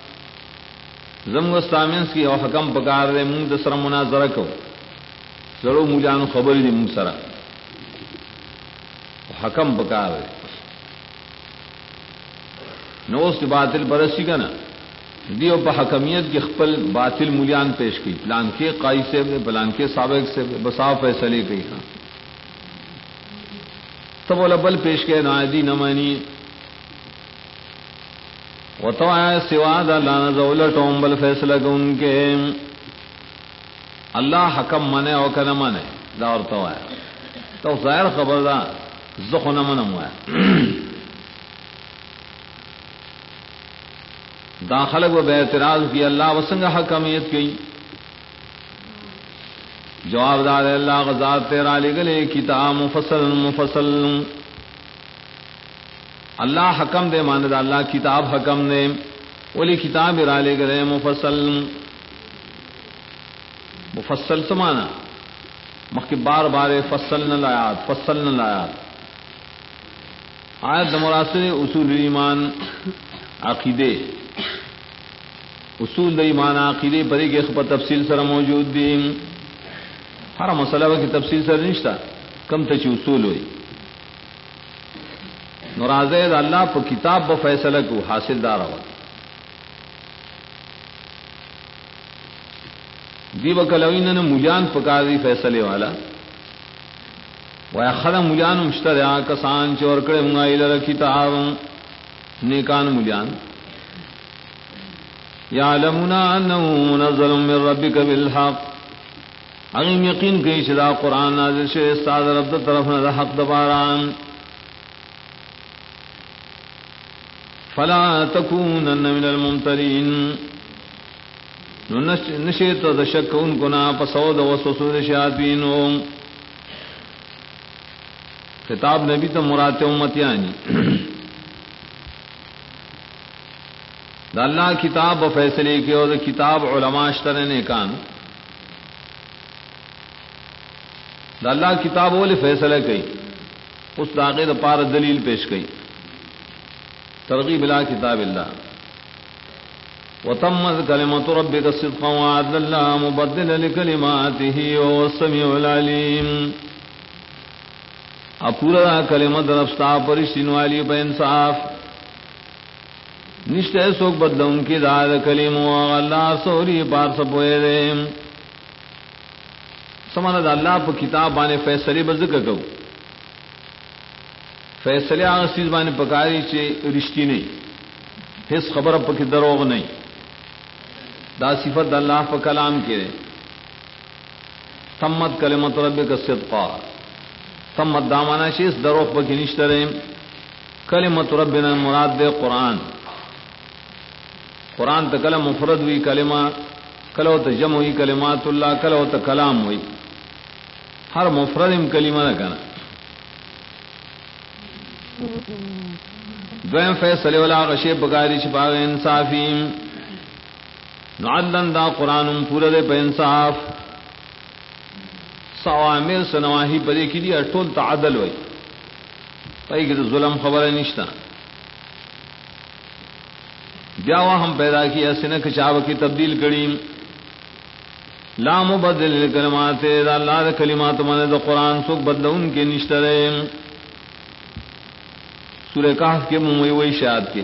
زمگستامنس کی او حکم پکار دے مونگ دسر مناظرہ کو ضرور مولیانو خبری دی مونگ سرہ حکم پکار دے نوست باطل برسی کا نا دیو پا حکمیت کی خپل باطل مولیان پیش کی پلان کے قائی سے پلان کے سابق سے بساو فیصلے کی ہاں تب بل پیش کے نائدی نمانی و تو آیا سوا دا لانا زولتوں بل فیصلہ کو ان کے اللہ حکم منے او کا نہ منے دا اور تو آیا تو ظاہر خبر دا زخو نہ منم ہوا داخلق و بے اعتراض کی اللہ وسنگ حکمیت کی جواب دار اللہ غزات تیرا لگلے کتاب مفصل اللہ حکم دے ماند اللہ کتاب حکم دے ولی کتاب را لگلے مفصل سمانا مخی بار بار فصل نہ لایات آیت دمراسل اصول ایمان عقیدے اصول د ایمان عقیدے پرې کې خپل تفصیل سره موجود دي. ہر مسئلہ کی تفصیل سره نشتا کم ته چې اصول وي. نورازه اللہ په کتاب په فیصله کو حاصل دار ہوا دی وکلوین نے مجان پکاری فیصلے والا ویا خدم مجان مشتریا کسان چور کڑے منگائی لر کتاب نیکان مجان یعلمون انه منزل من ربک بالحق اغیم یقین کئی چدا قرآن نازل شوی استاد رب دا طرف نہ حق دباران فلا تکونن من الممترین نشیت دا شک ان کو نا پسود وسوسو شیاطین. خطاب نبی تا مرات امتیانی دا اللہ کتاب و فیصلے کے اور کتاب علماء اشترنے کان دا اللہ کتاب والے فیصلہ کئی اس داغے دا پار دلیل پیش کئی ترغیب لا کتاب اللہ وتمت کلمۃ ربک صدقا وعدلا لا مبدل لکلماتہ وهو السمیع العلیم. پورا کلمت رفتا پرشتین والی بے انصاف نشتے سوک بدلوں کی داد کلمو اللہ سوری پار سپوئے دے سمانا دا اللہ پا کتاب بانے فیصلے بذکر کو فیصلے آغا چیز بانے پکاری چے رشتی نہیں حس خبر پا کی دروغ نہیں دا صفت دا اللہ پا کلام کرے. تمت کلمت ربک صدقا تمت دامانا شیس دروغ پا کی نشترے. کلمت ربنا مراد دے قرآن قرآن تا کلم مفرد ہوئی کلمہ کلو تا جمع ہوئی کلمات اللہ کلو تا کلام ہوئی ہر مفردم کلمہ نہ کنا. دویم فیصلے والا غشی بکاری شپاغ انصافیم نعدن دا قرآن پورا دے پہ انصاف سوامر سنواہی پدے کی دی اٹھول تعدل ہوئی پائی کہ ظلم خبر نشتا بیاوا ہم پیدا کیا سنک چاو کی تبدیل کریم لا مبدل کلمات دا اللہ دا کلمات من دا قرآن سوک بدلون کے نشترے. سورہ کہف کے مموی وی شاد کے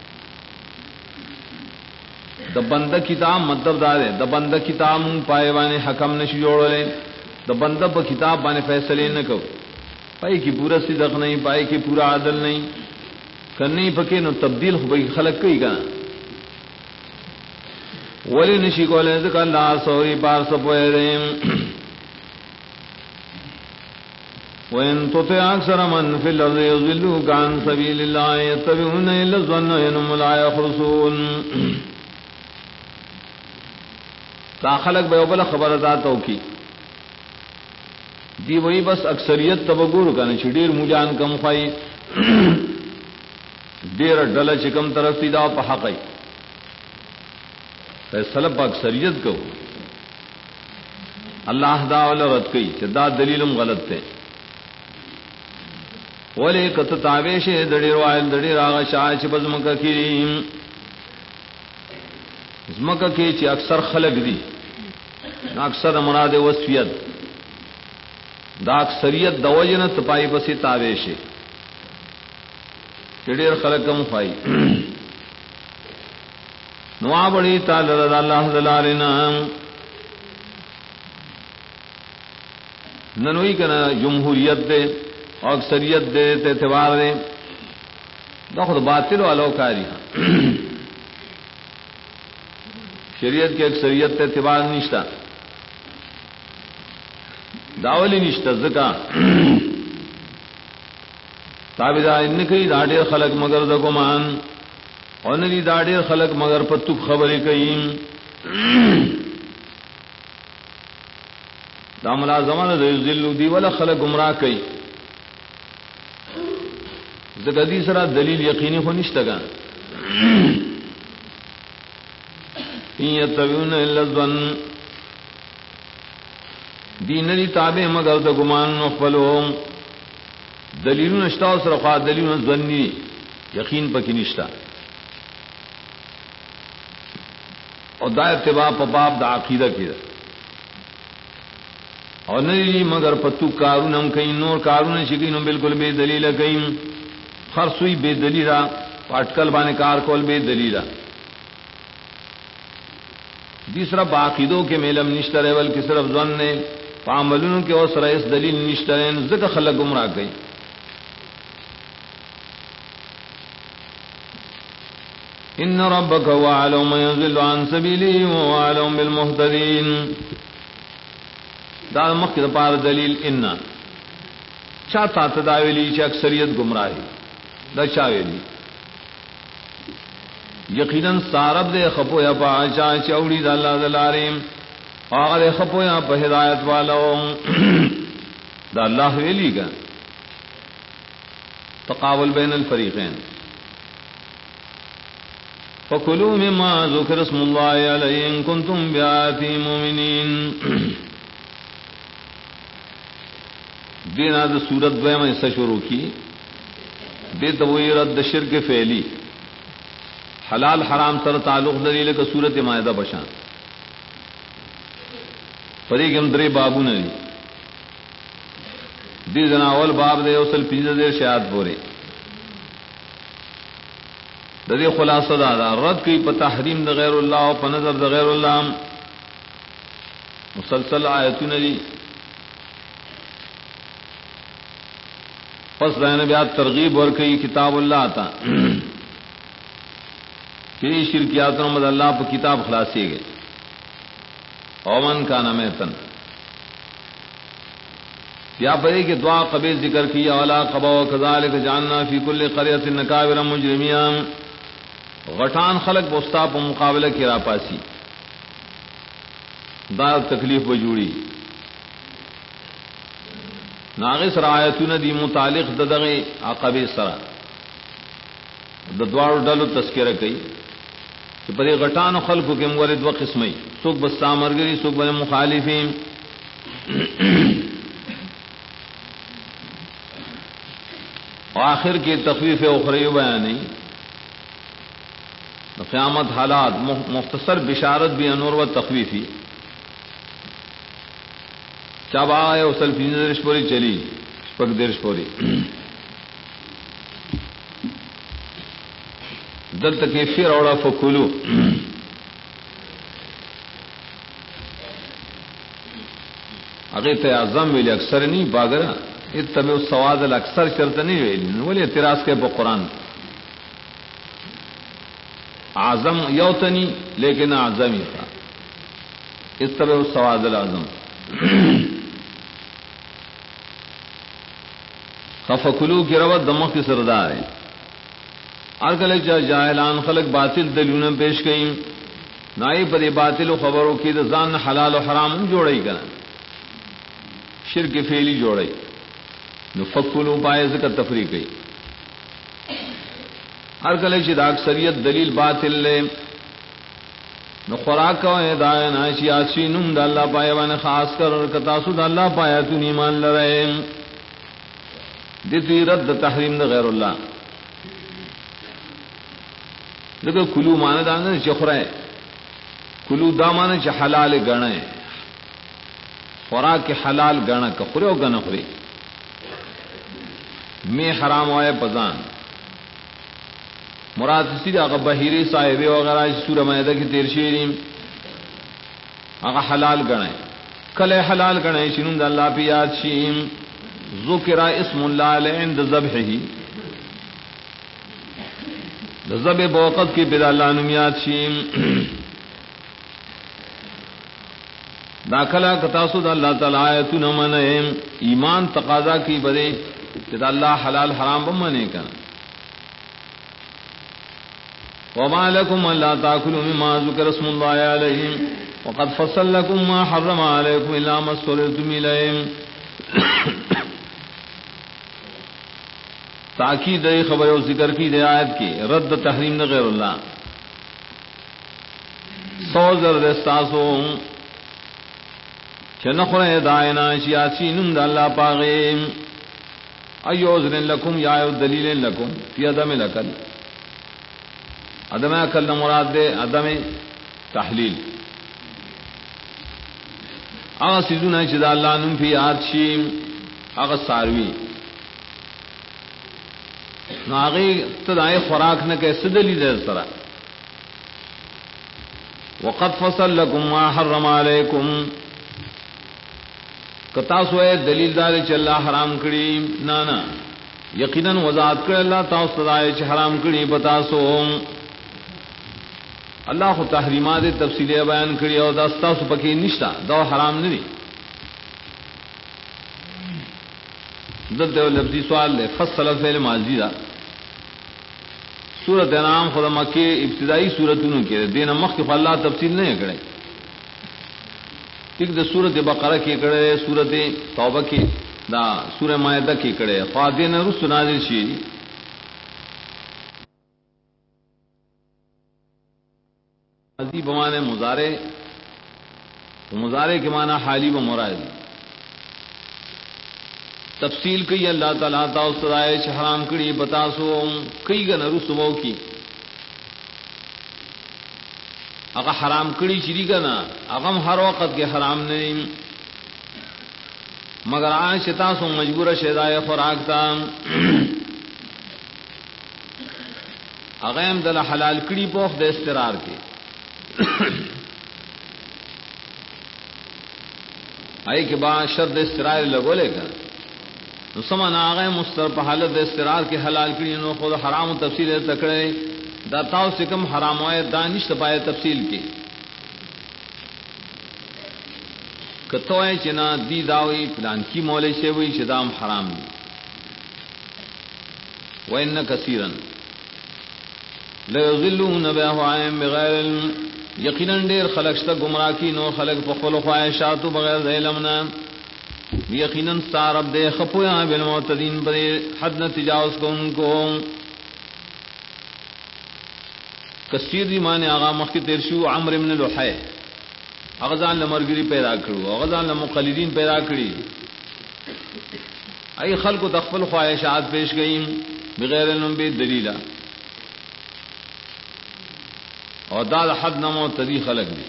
دا بندہ کتاب مطلب دارے دا بندہ کتاب پائے بانے حکم نشی جوڑے دا بندہ پا کتاب بانے فیصلے نکو پائی کی پورا صدق نہیں پائی کی پورا عدل نہیں کرنی پکے نو تبدیل خوبی خلق کئی کنا ولی نشی کو لے ذکر اللہ سوری پار سپوئے دیں. وَإِن تُطِعْ أَكْثَرَ مَنْ فِي الْأَرْضِ يُضِلُّوكَ عَنْ سَبِيلِ اللَّهِ يَتَّبِعُونَ إِلَّا الظَّنَّ وَإِنْهُمْ لَا يَخْرُصُونَ. تا خلق بے وبلا خبر داتو کی دی وہی بس اکثریت تبگور کا نہ چھڑیر مجان کم خائی دیر ڈل چکم طرف تی دا پا حقی فیصلہ پا اکثریت کو اللہ دا والا رد کئی دا دلیلم غلط تے ولی کت تابیش دڑی روائل دڑی راغ شاہ چی بزمکہ کریم زمکہ کی چی اکثر خلق دی اکثر مراد وصفیت دا اکثریت دوجنت پائی بسی تابیش دڑیر خلق کم خوائی نوا بڑی تعالی رضا اللہ دلالنا ننوئی کنا جمہوریت دے اور اکثریت دے اعتبار دے دا خود باطل والو کاری شریعت کی اکثریت تے اعتبار نشتا داولی نشتا زکا تابدار انکی داڑیر خلق مگر دگمان اور ندی داڑیر خلق مگر پتک خبری کئیم دا ملازمان دا ذلو دی والا خلق گمراہ کئی زکدی سرا دلیل یقینی خو نشتگا ان یتبعون الا الظن دین دی تابع مگر دا گمان نخبلو دلیلون اشتا و سرخوا دلیلون ظنی یقین پکی نشتا اور دا اتباع پا باب دا عقیدہ کی دا اور نہیں مگر پتو کارون ہم کہیں نور کارون شکین بالکل بے دلیل کہیں خرسوئی بے دلیلہ پاٹکل بانے کار کول بے دلیلہ تیسرا باقیدوں کے میلم نشتر ہے بلکہ صرف ظن نے عملوں کے اور سرائس دلیل نشتر ہے ذکر خلق گمراہ گئی ان ربک هو اعلم من يضل عن سبیلہ وهو اعلم بالمهتدین دا مخکې پار دلیل ان چاته تداویلی چې اکثریت گمراهی دا چاویلی یقینا سارب دے خپو یا پاچا چوڑی دا اللہ دلاریم آغا خپو یا پا ہدایت والو دا اللہ ویلی کا تقابل بین الفریقین فَكُلُوا مِمَّا ذُكِرَ اسْمُ اللَّهِ عَلَيْهِ إِن كُنتُم بِآيَاتِهِ مُؤْمِنِينَ دینا دا سورت دوئے میں سے شروع کی دے توئی رد شرک فعلی حلال حرام سر تعلق دلیل کا سورت مائدہ بشان فریق امدری بابو نلی دی جناول باب دے اصل پیزا دے شاید بورے دے خلاصہ دادا رد کی پا تحریم دا غیر اللہ و پا نظر دا غیر اللہ مسلسل آیتو نلی پس دین بیات ترغیب ورکی کتاب اللہ تا کہ شرکیات رحمد اللہ پا کتاب خلاصی گئے اومن کا نمیتن یا پڑے کہ دعا قبیل ذکر کیا ولا قبا وکذالک جعلنا فی کل قریۃ نکابر مجرمیان غٹان خلق بستا پا مقابلہ کی راپاسی دا تکلیف بجوڑی ناغس رعایتون دی متعلق ددغی عقبی سرا ددوار ڈلو تذکرہ کئی کہ پدی غٹان خلق کے مورد و قسمی سوک بستا مرگری سوک بن مخالفین آخر کی تخویف اخری بیانی قیامت حالات مختصر بشارت بھی انور و تخویفی چاب آئے اصل فی درش پوری چلی شپک درش پوری دل تکیفی روڑا فکلو اگے اعظم ویلی اکثر نہیں باگرا اتبع السواد الاکثر شرط نہیں ویلی ولی اعتراض کے با قرآن اعظم یوتنی لیکن اعظمی تھا اتبع السواد الاعظم خفکلو کی روت دمخ کی سردار ہے ارکل جاہلان خلق باطل دلیون پیش گئیں نائی پر باطل و خبروں کی زان حلال و حرام جوڑی کرنا شرک فعلی جوڑی نفکلو پائے ذکر تفریق گئی ارکل دا اکثریت دلیل باطل لے نو خوراک کا دائیں ناشی آسی نم دا اللہ پائے وانا خاص کر کتاسو دا اللہ پایا تو نیمان لرائے دیتی رد تحریم دا غیر اللہ دیکھو کلو مانا دانا چخرے کلو دا مانا چ حلال گنے خوراک حلال گنا کخرے و گنا خرے میں حرام ہوئے پزان مراد سید اگر بحیری صاحبے وغیرہ سورہ مائدہ کی تیر شیریم اگر حلال گنے کل حلال گنے شنون دا اللہ پی یاد شیم ذکر اسم اللہ علیہ عند ذبحہی ذبح بوقت کی بدا اللہ نمیات شیم داخلہ کتاسو دا اللہ تعالی آیتو نمانے ایمان تقاضا کی بدے کہ دا اللہ حلال حرام بمانے کا وما لكم الا تاكلوا مما ذكر اسم الله عليه وقد فصل لكم ما حرم عليكم الا ما اضطررتم اليه تاکید خبر و ذکر کی آیت کی رد تحریم غیر اللہ سو زر استاسو چنخر دائنا شیاسی نم اللہ پاغیم ایو عذر لکم یا دلیل لکم فی عدم لکل عدم اکل مراد دے عدم تحلیل آغا سیزونا چدا اللہ نم فی یاد شیم آغا ساروی ناغی تدائی خوراک نکے سدلی دیر سرا وقد فصل لکم ما حرم علیکم کتاسوئے دلیل دار چ اللہ حرام کری نانا یقیناً وضاحت کر اللہ تاؤ صدائے چ حرام کری بتاسو اللہ خو تحریمات تفصیل بیان کری اور دستا سپکی نشتا دو حرام نہیں دلتے لفظی سوال لے فصل فعل ماضی دا سورت انعام خدا مکی ابتدائی سورتوں کے دین مخ کے اللہ تفصیل نہیں کرے ٹھیک دا سورت بقرہ کی کڑے سورت توبہ کی دا سورہ مائدہ کی کڑے خواتین رس نازل شی ماضی بمانے مضارع مضارع کے معنی حالی و مراد تفصیل کی اللہ تعالیٰ تا استدائے حرام کری بتاسو کئی گا نرو صبح کی اگر حرام کری چری گا نا اغم ہر وقت کے حرام نہیں مگر آن شتاسو مجبور شیدائے خوراک تا اغیم دل حلال کری پوخ دے استرار کے آئی کے بعد شرط استرار لگو لے گا نو سمانا آغای مستر پا حالت استرار کے حلال کری نو خود حرام و تفصیل تکڑے دا تاو سکم حرام ہوئے دانش پائے تفصیل کی کتوئے چنا دی داوی پلان کی مولے شیوئی شدام حرام دی وَإِنَّ كَثِيرًا لَيُضِلُّونَ بِأَهْوَائِهِمْ بِغَيْرِ الْعِلْمِ یقیناً دیر خلق شتا گمراہ کی نو خلق پخل خواہشاتو بغیر علمنا یقیناً سارب دے خپویا بالمعتدین پر حد نہ تجاوز کو ان کو کثیر دی مانے آغا مخی تیرشو عمر بن لحی اغزان لمرگری پیدا کرو اغزان لمقلدین پیدا کری ای خلق و تخفل خواہشات پیش گئیم بغیر علم بے دلیلہ اور داد حد نہ معتدی خلق دی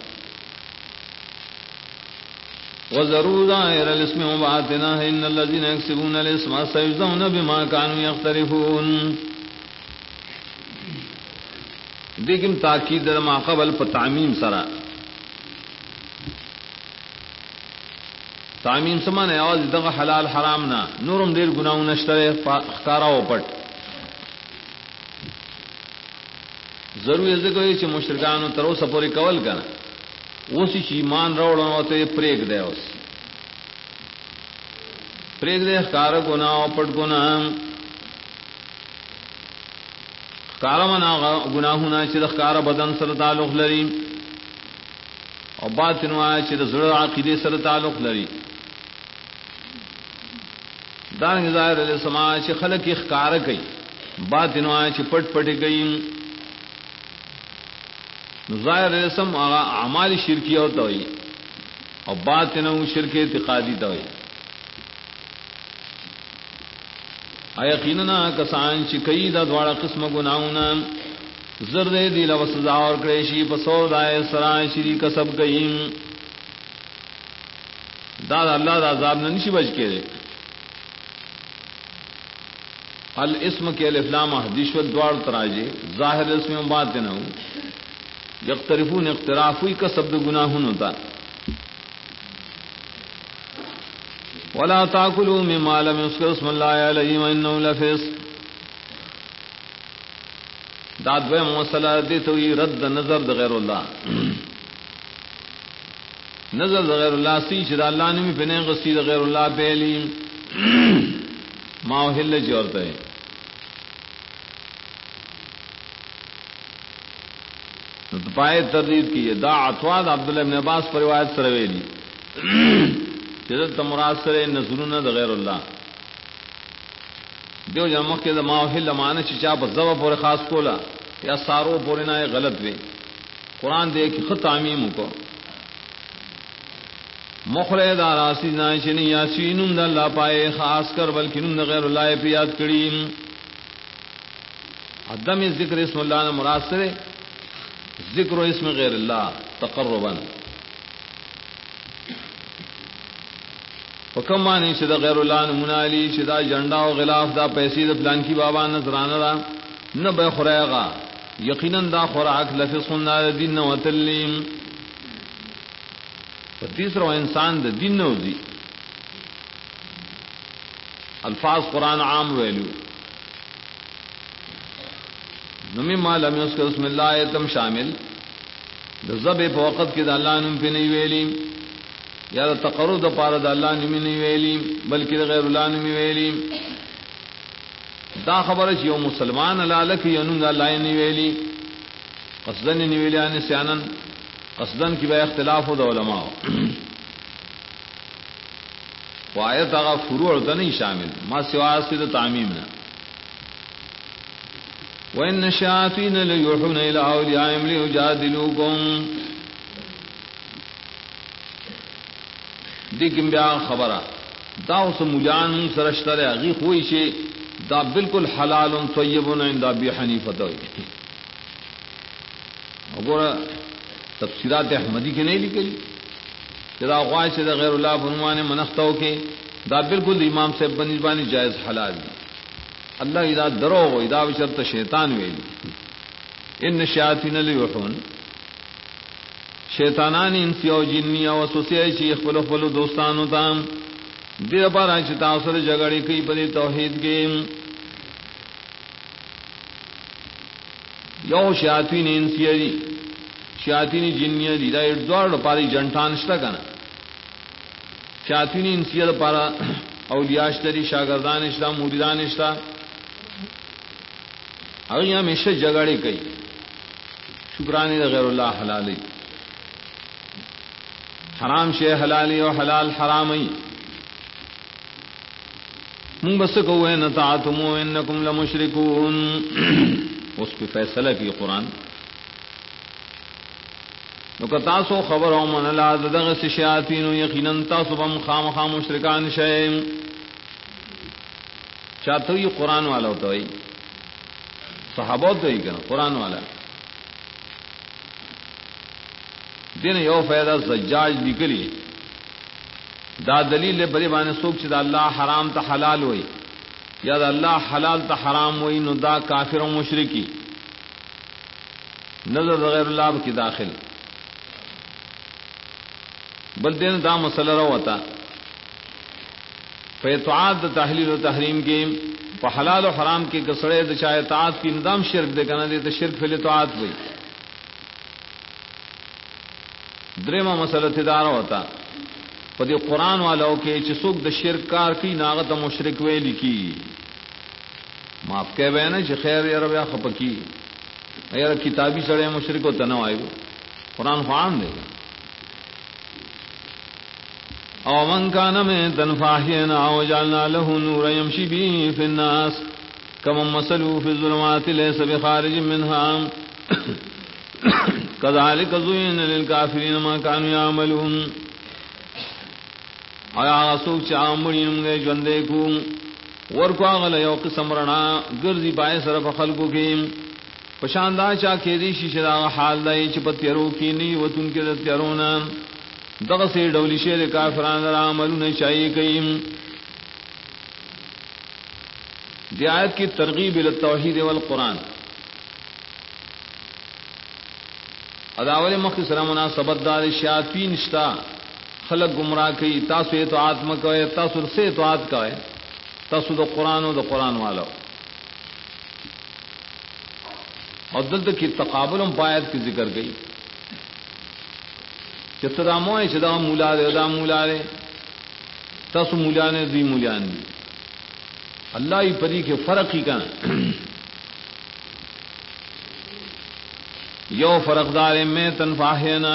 وَذَرُوا ظَاهِرَ الْإِثْمِ وَبَاطِنَهُ إِنَّ الَّذِينَ يَكْسِبُونَ الْإِثْمَ سَيُجْزَوْنَ بِمَا كَانُوا يَقْتَرِفُونَ دیکھم تاکید در ما قبل پا تعمیم سرا تعمیم سمانے آواز دغا حلال حرام نا نورم دیر گناہوں نشترے اخکارا و پٹ ضروری ذکر ہے کہ مشرکانو ترو سپوری کول کنا اسی چی ایمان روڑا ہوتے پریگ دے اس پریگ دے خکار گنا پٹ گنا خکار منا گناہونا چی خکار بدن سر تعلق لری اور باطنو آیا چی زڑ عقیدے سر تعلق لری دارنگ ظاہر علیہ السلام چی خلق کی خکار کئی باطنو آیا چی پٹ پٹی گئی ظاہر رسم اعمال شرکیہ ہوتا ہوئی اور باطنہ شرک اعتقادی تا ہوئی یقیناً کسان چکئی دا دوارا قسم گناہونا زرد دی لو سزا اور کریشی پسور دائے سرائے شری کسب گئیم داد اللہ دا عذاب ننشی بچ کے دے الاسم کے الافلام حدیث دوار تراجے ظاہر اسم و باطنہ ہو یقترفون اقتراف ہوئی کا سبد گناہن ہوتا ولا تاکلوا مما لم یذکر اسم اللہ علیہ وانه لفسق داد وہ مسئلہ دیتے ہوئی رد نظر غیر اللہ نظر غیر اللہ سی شدا اللہ نے بنے غسی غیر اللہ پہلی ما ہل جورتا ہے پائے تردید کی دا عطواد عبداللہ ابن عباس پر روایت سرویلی جدت مراد سرے نظرون دا غیر اللہ دیو جمع کے دا ماوحل معنی چچا پا زبا پورے خاص کولا یا سارو پورے نائے غلط وے قرآن دے کی خط تعمیم کو مخرے دا راسی نائے چنی یاسی نم دا اللہ پائے خاص کر بلکہ نم دا غیر اللہ پہ یاد کریم عدم ذکر اسم اللہ نے مراد سرے ذکر و اسم غیر اللہ تقربا حکم مانی چې د غیر الله منالی چې دا جنډا او غلاف دا پیسې د پلان کی بابا نظرانه را نه به خورایغا یقینا دا خوراک لفظ النار دین و تلیم. تیسرا انسان د دین نو دی الفاظ قرآن عام ویلو نمی معلوم اس کو بسم اللہ تم شامل ذب په وخت کې د الله نوم په نه ویلی یا د تقرب د پاره د الله نوم نه ویلی بلکې د غیر الله نوم ویلی. دا خبره چې یو مسلمان لاله کې انو د الله نه ویلی قصدن نه ویلی ان سیانن قصدن کی بے اختلاف د علماء وآیت هغه فروع ته نه شامل ما سوا اسد تعمیم نه. وَإِنَّ الشَّيَاطِينَ لَيُوحُونَ إِلَىٰ أَوْلِيَائِهِمْ لِيُجَادِلُوكُمْ. دیکھیں بیا خبرہ دا اس مجان سرشتر اغی خوئی شے دا بالکل حلال طیب عند ابی حنیفہ ہوئی. اگر تفسیرات احمدی کے نہیں لکھی دا خواہش سے دا غیر اللہ بنوانے منختو کے دا بالکل امام سے بنسبانی جائز حلال دی. اللہ اذا درو اذا بشرط شیطان ویلی ان الشیاطین لیوحون شیطانان انسی او جنی او وسوسه شي خپل دوستانو ته دې لپاره چې تاسو سره جګړې کوي په توحید کې. یو شیاطین انسی دي شیاطین جنی دي دا دوړ لپاره جنټان شته کنه. شیاطین انسی لپاره اولیاء شته شاګردان شته مریدان شته هغه همیشه جګړې کوي شکرانه غیر الله حلالي حرام شی حلالي او حلال حرامي. من بس کو ان تعتم انکم لمشرکون اس پہ فیصلہ کی قرآن نو کتا سو خبر او من لا دغه شیاطین یقینا تاسو بم خامخا مشرکان شئ چاہتے یہ قرآن والا ہوتا ہے صحابہ تو ہی کہنا قرآن والا دین یو فائدہ زجاج نکلی دا دلیل بری بانے سوک چی دا اللہ حرام تا حلال ہوئی یا دا اللہ حلال تا حرام ہوئی نو دا کافر و مشرکی نظر دا غیر اللہ کی داخل بل دین دا مسئلہ روتا فیتعاد دا تحلیل و تحریم کے پا حلال و حرام کے کسڑے دا چاہے اطاعت کی اندام شرک دے کنا دے تا شرک فی الاطاعت ہوئی. دریمہ مسئلہ تدارہ ہوتا پا دی قرآن والاو کے چسوک دا شرک کار کی ناغت مشرک ویلی کی معاف کہہ بینا چی خیر یا رب یا خپکی یا کتابی سڑے مشرک و تنو آئے گو قرآن خوان دے گا. او من کان میتا فاحینا وجعلنا له نورا یمشی به فی الناس کمن مثلو فی الظلمات لیس بخارج منها کذالک زین للکافرین ما کانوا یعملون. آیا سوک چا مڑیم گئے جوندے کو ورکو آغل یو قسم رنا گرزی پائے صرف خلقو کی پشاندہ چا کے دی شیشدہ حال دائی چپتیرو کی نی وطن کے دتیرونا دغه سي ډول شی د کافرانو عملونه چایي کوي. دی آیت کی ترغیب ال التوحید والقرآن اداول مختصر مناسبت دار شیاطین اشتا خلق گمراہ کوي تاسو اطاعت مکوئ تاسو سے اطاعت کوئ تاسو د قرآن او د قرآن والو اور دلته کی تقابلم پایت کی ذکر گئی چتدا موئے چدا مولا دے دا مولا دے تس مولا نے دی مولا نے اللہ ہی پری کے فرق ہی کنا یو فرق دار میں تنفاہنا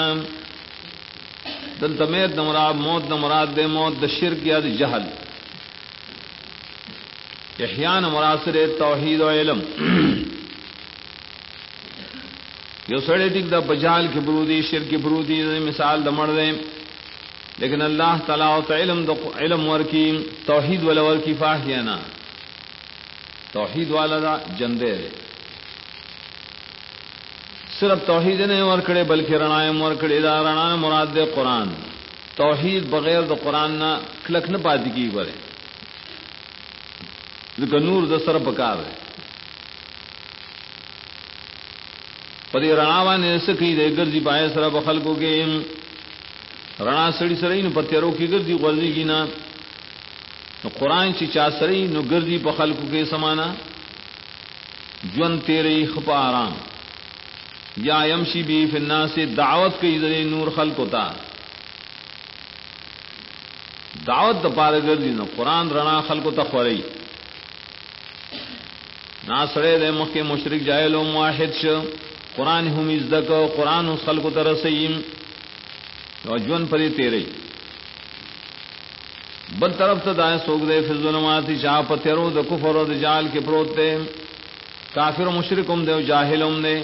دل تمیت نمراد موت نمراد دے موت د شرک یا د جہل احیان مراسر توحید و علم یو سڑے ٹک دا بجال کے برودی شرک کے برودی مثال دا مڑ دے لیکن اللہ تعالیٰ علم ورکی توحید والا ورکی فاحینا توحید والا دا جندے دے صرف توحید نے ورکڑے بلکہ رڼا ورکڑے دا رڼا مراد دے قرآن توحید بغیر دا قرآن نہ کلک نہ پاتی کی برے ذکر نور دا سر بکار ہے پدی رڼا باندې سکی دے گرځي پائے سره بخلقو کې رڼا سړی سره نو پتیرو کې ګرځي غوړي کی نا نو قرآن چې چا سره نو ګرځي په خلقو کې سمانا جون تیری خپا آرام یا یمشی بی فی الناس دعوت کی ذری نور خلق ہوتا دعوت د پاره ګرځي نو قرآن رڼا خلق ته خوري نا سره د مخکې مشرک جاهل او موحد شو قرآن هم عزت کو قرآن اس خلق ته رسیم او جون پرې تیری بل طرف ته دای سوګ دے فی الظلمات شاہ پتھرو د کفر او د جال کې پروت دے کافر و مشرکم دے او جاهلم دے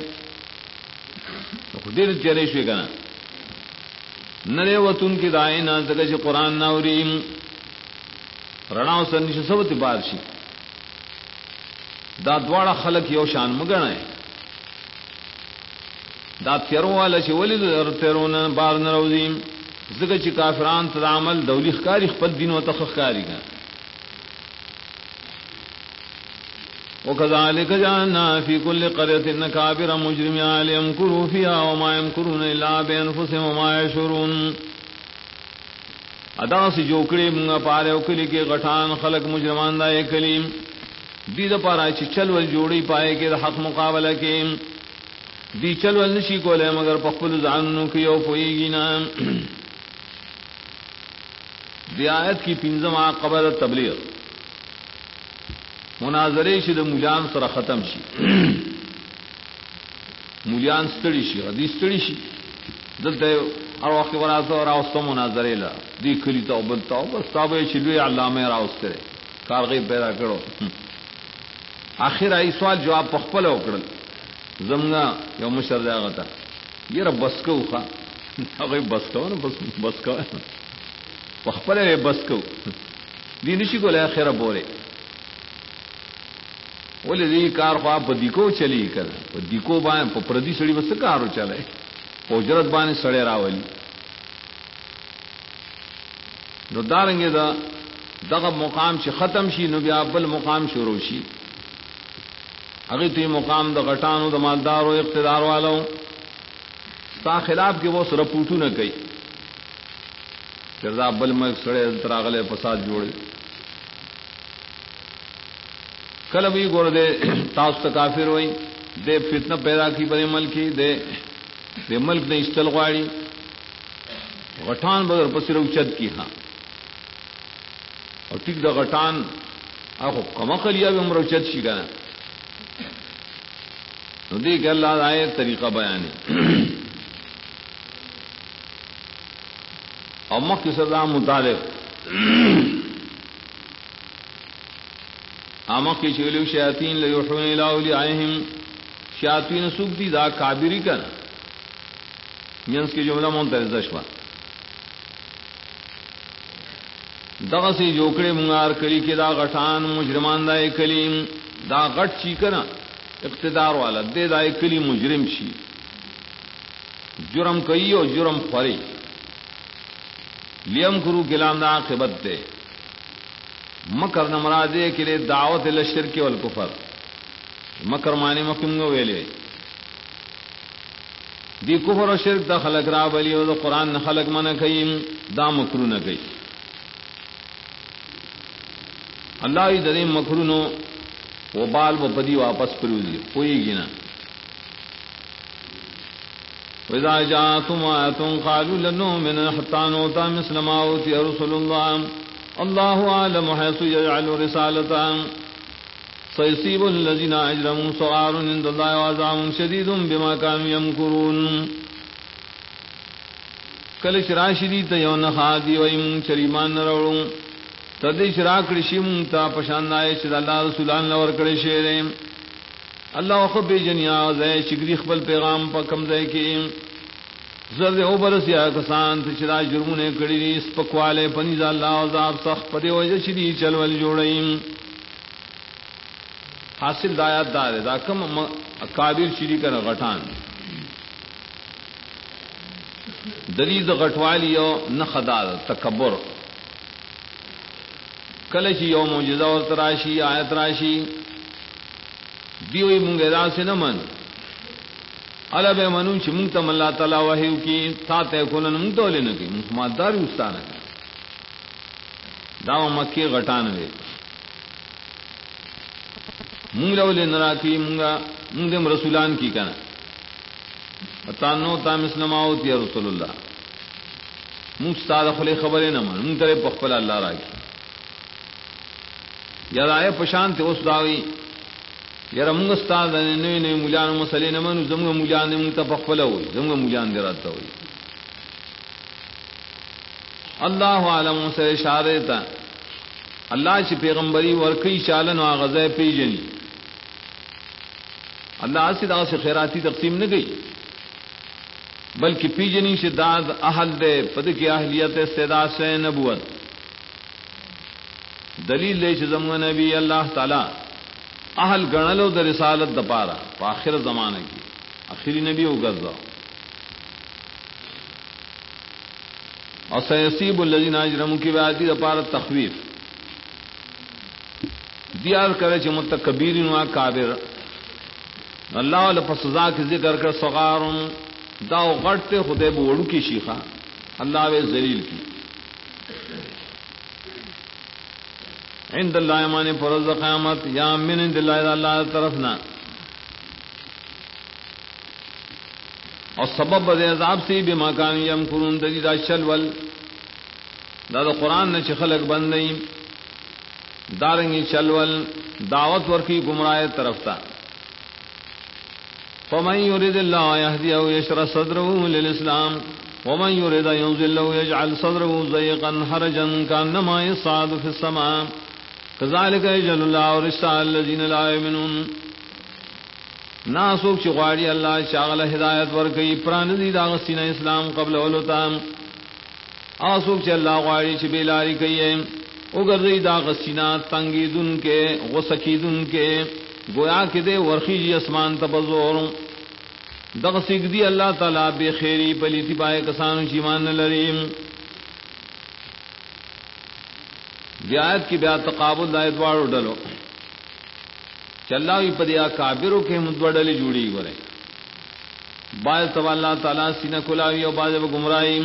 دیر چرے شوی کنا نرے وطن کی دائیں نہ تکش قرآن ناوریم رڼاو سنش سبت بارشی دا دوارا خلق یو شان مگنا ہے دا تیرو والا چی ولی تیرون بار نروزیم زکر چی کافران تد عمل دولی خکاری خپل دین و تخخکاری کنا وكذلك جعلنا في كل قرية أكابر مجرمين ليمكروا فيها وما يمكرون إلا بأنفسهم وما يشعرون ادا سے جو کڑے منگا پارے او کلی کے غٹان خلق مجرمان دا ایک کلیم دی دا پارا چی چل ول جوڑی پائے کے دا حق مقابلہ کے دی چل ول نشی کو لے مگر پخپل زعننو کی او پوئیگی نا دی آیت کی پنزم قبل تبلیغ مناظرے شي د مولیان سره ختم شي مولیان ستړي شي حدیث ستړي شي دلته هر وخت وراسه راوستو مناظرې لا دی کلی ته بل ته بس تابع شي لوی علامه راوسته کارغې پیدا کړو اخر ای سوال جواب په خپل وکړل زمغه یو مشر دی هغه ته یره بس کو ښا هغه بس کو نه بس کو په خپل بس کو دی نشي کولای اخره بوره ولی دی کار خواہ پا دیکو چلی کر پا دیکو بانے پا پردی سڑی بس کارو چلے پا اجرت بانے سڑے راولی نو دارنگے دا دغب مقام چی ختم شی نو بیا بل مقام شروع شی اگی توی مقام دا غٹانو دا مالدارو اقتدار والو ستا خلاف کے وہ سرپوٹو نہ کئی کردا بل میں سڑے تراغلے فساد جوڑے کل بھی گور دے تاست کافر ہوئی دے فتنہ پیدا کی بڑے ملکی دے ملک نے استل غاڑی غٹان بدر پسر اچد کی ہاں اور ٹک دا غٹان آخو کمقلیا بھی عمر اچد شی گانا نو دے کہ اللہ آئے طریقہ بیانی اور مخ کی سزا مطالب آمق کی شغلو شیاطین لیوحون الى اولیائهم شیاطین سوک دی دا کابری کنا ینس کی جملہ منترزہ شوا دغا سی جوکڑے منگار کلی کے دا غٹان مجرمان دا کلیم دا غٹ چی کنا اقتدار والا دے دا کلی مجرم شی جرم کئی اور جرم خوری لیم کرو کلام دا عاقبت دے مکر نمرادے کے لیے دعوت الشرک والکفر مکر معنی مکمگو ویلے دی کفر و شرک دا خلق را بلی و دا قرآن خلق من کئیم دا مکرو نہ کئی اللہ ہی دریم مکرو نو وہ بال و پدی واپس پروزی کوئی گی نا وَإِذَا جَاءَتْهُمْ آيَةٌ قَالُوا لَن نُّؤْمِنَ حَتَّىٰ نُؤْتَىٰ مِثْلَ مَا أُوتِيَ رُسُلُ اللَّهِ اللَّهُ أَعْلَمُ حَيْثُ يَجْعَلُ رِسَالَتَهُ سَيُصِيبُ الَّذِينَ أَجْرَمُوا صَغَارٌ عِندَ اللَّهِ وَعَذَابٌ شَدِيدٌ بِمَا كَانُوا يَمْكُرُونَ کل شراشدی تیون خادی ویم چریمان نروڑوں تدی شراک رشیم تا پشاندائے شد اللہ رسولان لور کڑے شیریں اللہ خب جنیا زے شکری خپل پیغام پا کمزے کی زرد او برس یا کسان تشرا جرمون کڑی دی سپکوالے پنیز اللہ عذاب سخت پدے وجہ شدی چلول جوڑیں حاصل دایات دار دا کم اکابر شری کر غٹان دلیل غټوالی او نخدا تکبر کله چې یو معجزه او تراشی آیت راشی دیوی مونږه راس نه من الا به منو چې مونږ ته الله تعالی وحی کی تا ته کولن مونږ ته ولنه کی مونږ مادار استانه دا مکه غټان وی مونږ له ولنه راکی مونږ رسولان کی کنه اتانو تام اسلام او تی رسول الله مونږ ستاره خله خبره نه من مونږ ته په خپل الله راکی یا رائے پشان تے اس داوی یار مونږ استاد نه نه مولان مسلې نه منو زموږ مولان مونږ ته پخپل وي زموږ مولان دراته وي الله عالم سره اشاره تا الله چې پیغمبري ورکی چالن او غزا پیجنی الله اسدا سے خیراتی تقسیم نه گئی بلکہ پیجنی شداد اہل دے پد کی اہلیت استعداد سے نبوت دلیل لے زمو نبی اللہ تعالی اہل گنلو در رسالت دپارا آخر زمانے کی آخری نبی ہو گرزا اور سیصیب الذین اجرموا کی بیعتی دپارا تخویف دیار کرے چ متکبرین و کابر اللہ علیہ فسزا کی ذکر کر صغارن دا غٹتے خدے بوڑو کی شیخا اللہ وے ذلیل کی عند اللہ مانے فرض قیامت یا من عند اللہ طرفنا اور سبب بدے عذاب سے بما کانوا یمکرون دلی دا شلول دا قرآن نے خلق بند نہیں دارنگی شلول دعوت ورکی گمراہ طرف تا فمن يريد الله يهديه يشرح صدره للإسلام ومن يريد أن يضله يجعل صدره ضيقا حرجا كأنما يصعد في السماء كذلك يجعل الله الرجس على الذين لا يؤمنون ناسوک چغواڑی اللہ شاغل ہدایت ورکی پراندی داغستین اسلام قبل علوتام آسوک چ اللہ غواڑی چ بیلاری کئیے اگر دی داغستین تنگی دن کے غسکی دن کے گویا کہ دے ورخی جی اسمان تبزور دغسک دی اللہ تعالی بے خیری پلیتی پائے کسانو چیمان لریم بیایت کی بیات تقابل دایت وارو ڈلو چلاوی پدیا کابروں کے مدوڑلی جوڑی گرے باز تب اللہ تعالی سینہ کلاوی اور باز گمراہی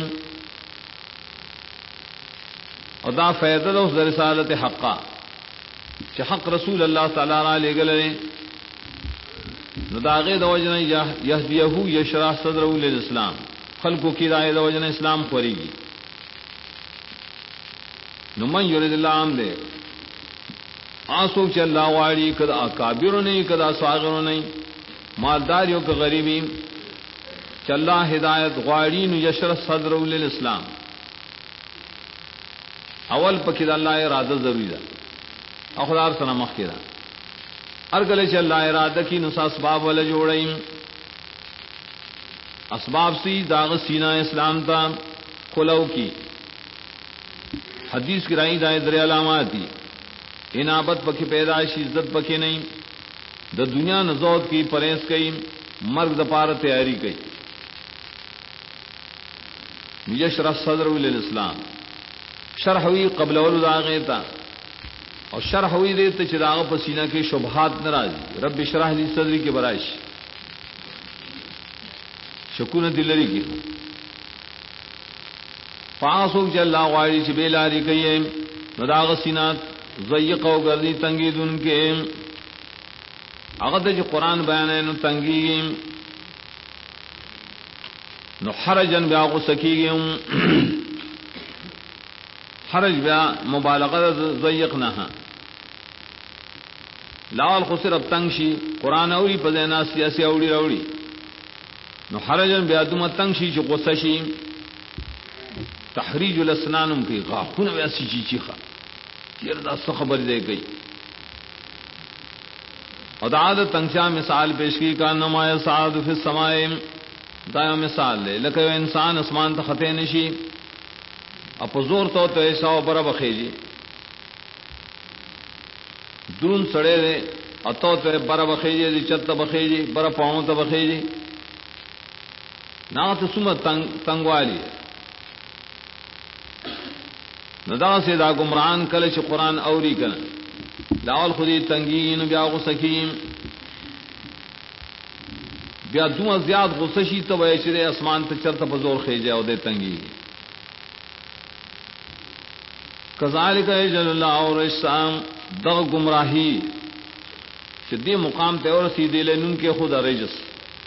اور دا فیضل اس رسالت حقا کہ حق رسول اللہ تعالی را لے گلے نداغے دوجنا یہدیہو یشرح صدرہ للاسلام خلقو کی رائے دوجنا اسلام خوری گی نمن یرید اللہ عام دے آنسوک چل اللہ واری کدا کابروں نہیں کدا ساغروں نہیں مالداریوں کا غریبی چل اللہ ہدایت غارین یشرح صدرہ للاسلام اول پکید اللہ ارادہ ضروری دا اخدار سنا مخیرہ ارگلے چل اللہ ارادہ کی نسا اسباب والا جوڑیں اسباب سی داغ سینہ اسلام تا کھلو کی حدیث کی رائی دائیں در علامات دی انابت پکی پیدائش عزت پکی نہیں دا دنیا نزود کی پریس کئی مرگ دپار تیاری کئی یشرح صدر للاسلام شرح ہوئی قبل اول آغیتا اور شرح ہوئی دیتا چراغ پسینہ کے شبہات نرازی رب شرح لی صدری کے برائش شکون دلری کی فاسوک چل اللہ غاری چھ بیلاری کئیے نداغ سینات ضیق و گردی تنگی دن کے اغد جو قرآن بیانے نو تنگی نو حرجن بیا غسکی گئے حرج بیا مبالغت ضیق نہا لاول خسر اب تنگشی قرآن اوری پزینا سیاسی اوڑی روڑی نو حرجن بیا دم تنگشی چو غسشی تحریج الاسنانم کی غاخون ویسی چیچی خوا تیر دا سو خبر دے گئی اور دا تنگشا مثال پیش کی کا نمایا سعاد فی السمائے دایا مثال لے لکہ انسان اسمان تا خطے نشی اپا زور تو ایسا و برا بخیجی درون سڑے دے اتو تو برا بخیجی دی چت بخیجی برا پاؤں تا بخیجی ناغت سمت تنگوالی ندا سے دا گمران کلچ قرآن اوری کن لاول خودی تنگین بیا غسکیم بیا دو زیاد غسشی تو بیشر اسمان تا چرت پزور خیجے او دے تنگی کذالک یجل اللہ اور اسلام دغ گمراہی شدی مقام تے اور سیدھے لنن کے خود رجس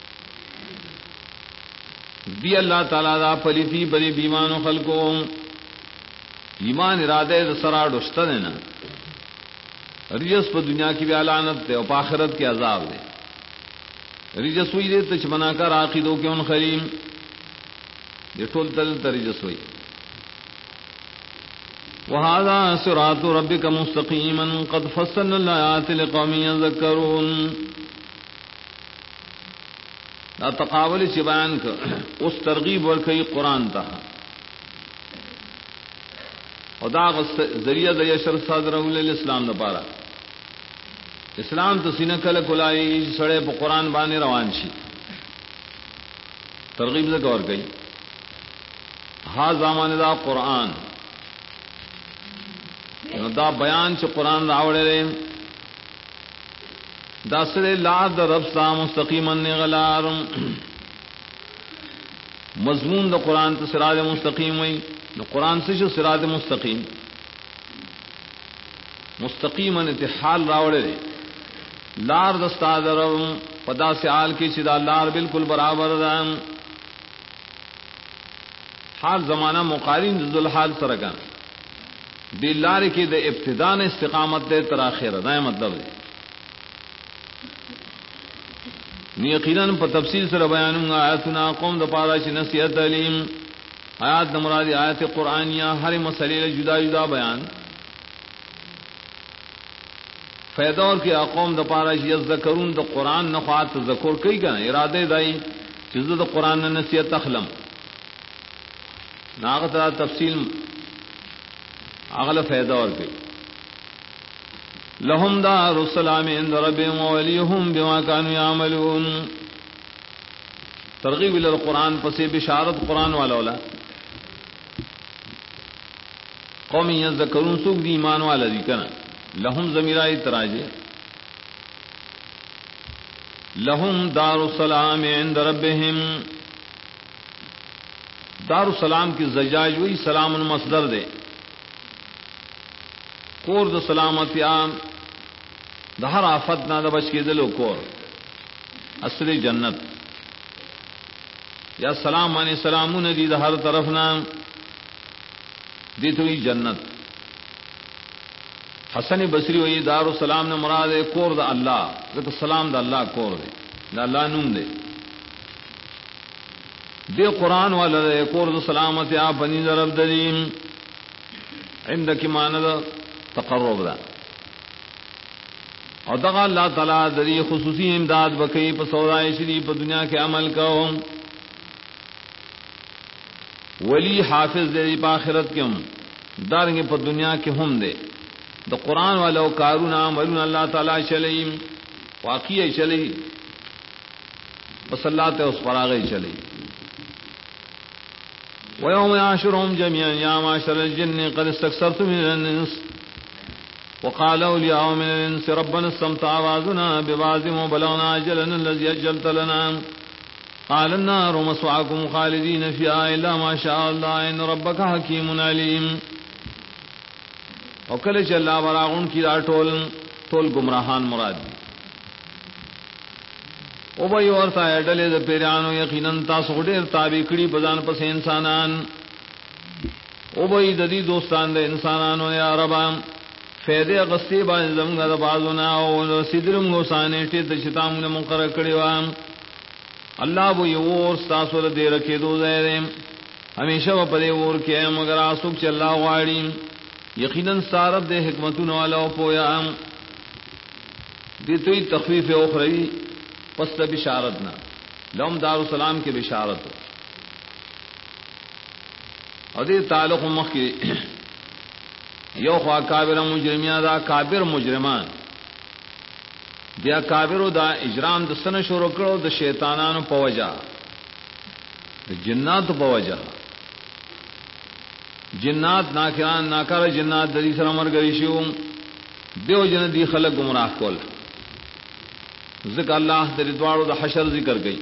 دی اللہ تعالی دا پلیتی بری بیمان و خلقوں ایمان ارادے سرا ڈستا دینا رجس پر دنیا کی بھی علانت دے اور آخرت کے عذاب دے رجس ہوئی دے تچ بنا کر عقیدوں کے ان خریم یہ ٹول تل رجس ہوئی وَهَذَا صِرَاطُ رَبِّكَ مُسْتَقِيمًا قَدْ فَصَّلْنَا الْآيَاتِ لِقَوْمٍ يَذَّكَّرُونَ دا تقابل چی بیان کر اس ترغیب ورکی قرآن تا اور دا ذریعہ دا یشر صادر الاسلام دا پارا اسلام تو سینہ کل کلائی سڑے پا قرآن بانے روان شی ترغیب دا گور گئی ہا زمان دا قرآن دا بیان چ قرآن راوڑے رہے دا سرے لا دا رب سا مستقیما غلار مضمون دا قرآن تا سراد مستقیم ہوئی دا قرآن سے سراد مستقیم مستقیما اتحال راوڑے رہے لار دستا دا رب پدا سے آل کی چدا لار بالکل برابر دا حال زمانہ مقارن ذو الحال سرکان دی لار کی دے ابتدان استقامت دے تراخیر دا مطلب دے نی یقیناً پر تفصیل سے بیانوں گا آیاتنا قوم دا پارا چی نصیحت علیم آیات نمرادی آیات قرآنیہ ہر مسئلے جدا جدا بیان فیدور کی اقوم دا پارا چی یذکرون دا قرآن نخواہت تذکر کئی گا ارادے دائی چیز دا قرآن نصیحت اخلم ناغت را تفصیل اغل فیدور کی لهم دار السلام عند ربهم ووليهم بما كانوا يعملون ترغیب الى القرآن پس بشارت قرآن والا قوم یذکرون سوک دی ایمان والا دی کنا لهم ضمیرائی تراجے لهم دار السلام عند ربهم دار السلام کی زجاج ہوئی سلام المصدر دے کور د سلامتی عام د ہر آفت نہ د بچ کے دلو کور اصل جنت یا سلام مانے سلامون دی د ہر طرف نہ دی تو جنت حسن بصری وی دار السلام نے مراد کور د اللہ کہ سلام د اللہ کور دے د اللہ نوم دے دے قرآن والا دے کور د سلامتی آپ بنی رب دلیم عندک ماند تقرب دا اور دغا اللہ تعالیٰ دری خصوصی امداد بکئی پا سودائے شریف پا دنیا کے عمل کا ولی حافظ دے پا آخرت کے ہم دارنگے پا دنیا کے ہم دے دا قرآن والا کارون عملون اللہ تعالیٰ چلئیم واقعی چلئی بس اللہ تے اس پر آگئی چلئی وَيَوْمَ يَعْشُرُهُمْ جَمِيعًا يَا مَعْشَرَ الْجِنِّ قَدِ اسْتَكْثَرْتُم مِّنَ الْإِنسِ وقال أولياء من الإنس ربنا استمتع بعضنا ببعض وبلغنا أجلنا الذي أجلت لنا قال النار مثواكم خالدين فيها إلا ما شاء الله إن ربك حكيم عليم وکل چلا براغن کی ٹول گمراہان مراد او بھائی اور تا ڈلے د پیرانو یقیناً تاسو ډیر تابع کړي بزان پس انسانان او بھائی ددی دوستان د انسانانو یا ربام فیدے غصی با زمگا دا بازونا او سدرم غسانے ٹیت شتام نے مقرر کڑی وام اللہ بو یہ اور ستاسو دے رکھے دو زیرے ہمیشہ و پدے اور کیا مگر آسوک چل اللہ غاڑی یقیناً سارب دے حکمتون والا پویا دی توی تخفیف اخروی پس دا بشارتنا لهم دار السلام کی بشارت اور دی تعلق مخ کی یو خوا کابر مجرمیان دا کابر مجرمان دیا کابرو دا اجرام دا سن شروع کرو دا شیطانانو پوجا جنات بوجہ جنات ناکران ناکار جنات دری سر مرگری شو دیو جن دی خلق گمراہ کول ذکر اللہ دری دوارو دا حشر ذکر گئی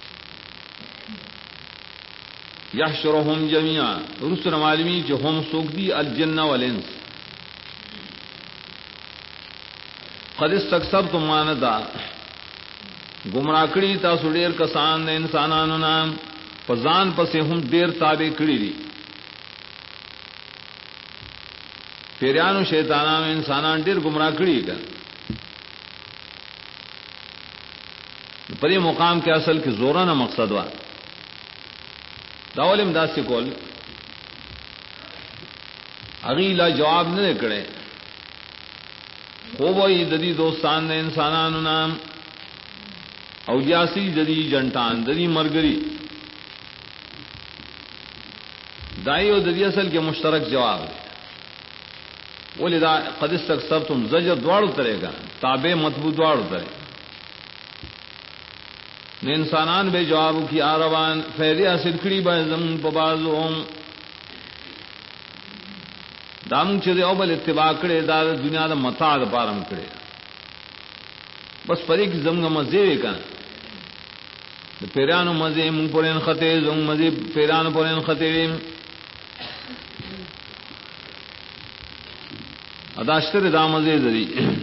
یحشرهم جميعا رسل معلومی جو ہم سوک دی الجن والانس قد استکثرتم مانتا گمراہ کڑی تاسو ډیر کسان د انسانانو نام پزان پسې هم ډیر تابع کړی دي پیرانو شیطانانو انسانان ډیر گمراہ کړی دي په دې مقام کې اصل کې زورانه مقصد وا داول امداد سے کول اغیلا جواب نه کړي خو وای د دې دوستان د انسانانو نام او جاسی ددی جنٹان ددی مرگری دائی و ددی اصل کے مشترک جواب ولذا قد استکثرتم زجر دوڑ اترے گا تابع مطبوع دوڑ اترے نے انسانان بے جواب کی آروان فیدی حاصل کڑی با زمون پبازوم دامن چیزے او بل اتباع کڑے دا دنیا دا متاع دا پارم کڑے بس پرے کی زمگا مزے کا پیرانو مزے منگ پورین خطے زنگ مزے پیرانو پورین خطے اداشتر دا مزے ذری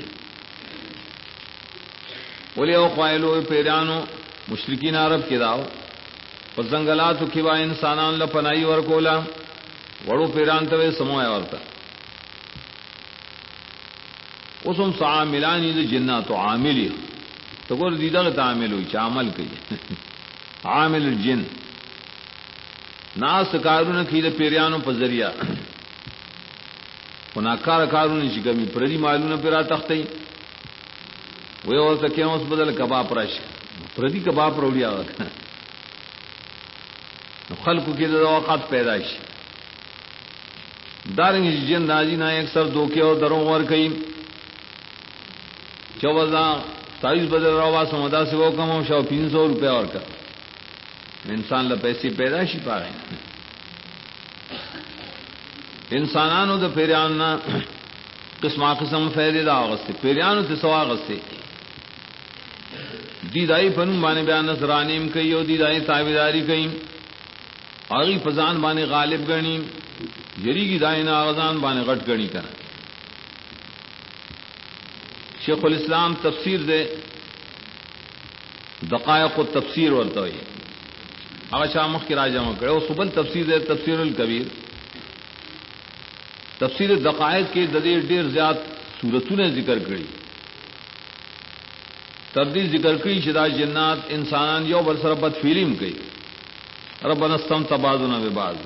ولی او قائلو پیرانو مشرکین عرب کی داو پس زنگلاتو کیوا انسانان لپنائی ورکولا وڑو پیران توے سموائے ورکا اسم سعاملانی دا جناتو عاملی تو گور دیدہ تا عامل ہوئی چا عمل کئی عامل الجن ناس کارون کی دا پیریانو پا ذریعہ ناکار کارون شکمی پردی معلوم پیرا تختی وی اور تکیم اس بدل کباب رش پردی کباب روڑی آگا خلقو کی دا وقت پیدائش دارنگی جن نازی نا اکثر دوکے اور دروں ور کئی چوزاں تائیس بدل روا سمدا سے وہ کم ہو 300 روپے اور کا انسان لا پیسے پیدائشی پا رہے انسانانو دا پیریاننا قسم قسم فیدے دا آغستے پیریانو تے سوا آغستے دیدائی پنوں بانے بیان نصرانیم کئی او دیدائی تابداری کئی آغی پزان بانے غالب گنی یری کی دائنا آغزان بانے غٹ گنی کرنا شیخ الاسلام تفسیر دے دقائق و تفسیر ورتا ہوئی اگر شاہ مخ کی راجہ میں کرے وہ سبل تفسیر دے تفسیر الکبیر تفسیر دقائق کے ددیر دیر زیاد صورتوں نے ذکر کری تردید ذکر کری شدا جنات انسانان یو بر سر بد فیلم کئی ربنا استمتع بعضنا ببعض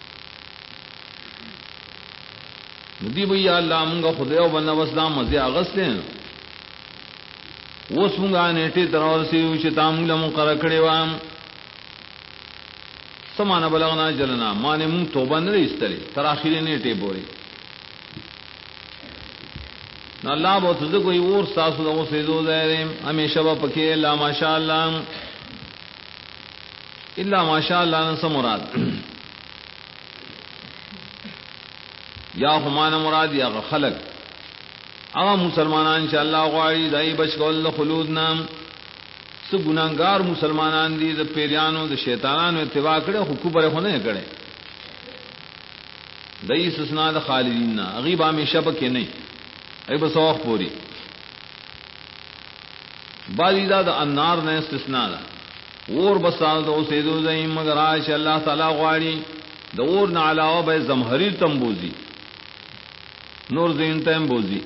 ندی بھئی اللہ منگا خدایو بنا وسلام مزے آغستے ہیں وہ سنگا نیٹے ترور سے شتام لمقرر کڑے وام سمانا بلغنا جلنا مانے منگ توبہ نہ استلے تراخیر نیٹے بوری نہ اللہ بہت سے کوئی اور ساس لوگوں سے دو دائرے ہمیشہ با پکے اللہ ماشاء اللہ اللہ ماشاء اللہ نہ مراد یا ہمان مراد یا خلق اغا مسلمانان شاء اللہ غاری دائی بشکول خلود نام سو گناہگار مسلمانان دی دا پیریانو دا شیطانانو اتباع کرے خوبر خونے کرے دائی سسنا دا خالدین نا اغیب ہمیشہ پکے نہیں اغیب سوخ پوری بعضی دا دا النار نے استثناء دا اور بسال دا اسیدو دائیم مگر آج اللہ تعالی غاری دا اور نا علاوہ بے زمہری تنبوزی نور زین تنبوزی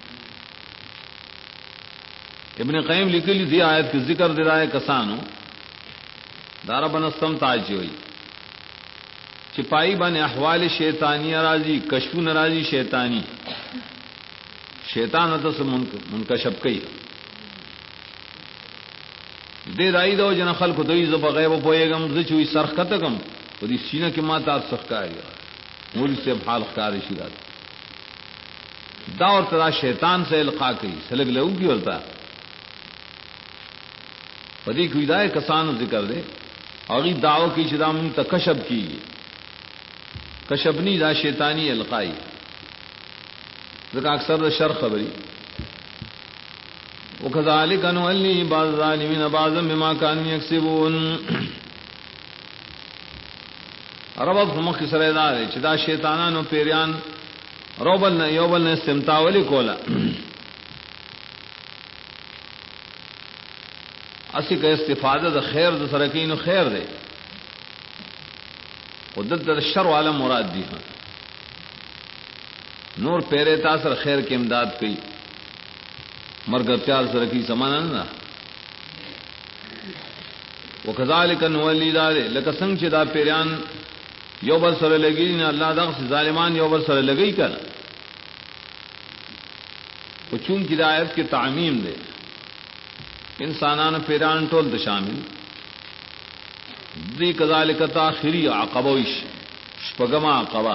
ابن قیم لکلی دی آیت کی ذکر درائے کسانو دارا بنستم تاجی ہوئی چپائی بن احوال شیطانی راضی کشف نراضی شیطانی شیطان اتس منکشف کئی دے رائی دو جن خلق دوی زب غیب پوئے گم زچوئی سرخ کتگم و دی سینہ کی ماتات سخکاری مولی سے بحال خکاری شیرات دا اور تدا شیطان سے القا کئی سلگ لہو کی ورتا پدی کوئی دائے کسانو ذکر دے اگی دعو کی چدا من تکشب کی کشبنی دا شیطانی القائی ذکا اکثر شر خبری وکذالک نولی بعض الظالمین بعضا بما كانوا یکسبون ربط مخ سره دار چې دا شیطانانو پیریان روبل نه یوبل نه استمتاولی کولا اسی کا استفادہ دا خیر دا سرکین خیر دے قدرت دا شر والا مراد دی ہاں نور پیرے تاثر خیر کے امداد کی مرگر پیار سرکی سمانا نا وکذالک نولی دارے لکا سنگ چی دا پیریان یو بر سر لگی نا اللہ دا غص ظالمان یو بر سر لگی کنا و چون کی دا آیت کی تعمیم دے انسانان پیران ٹول د شامل دی کذالک تاخری عقبوش شپگما عقبا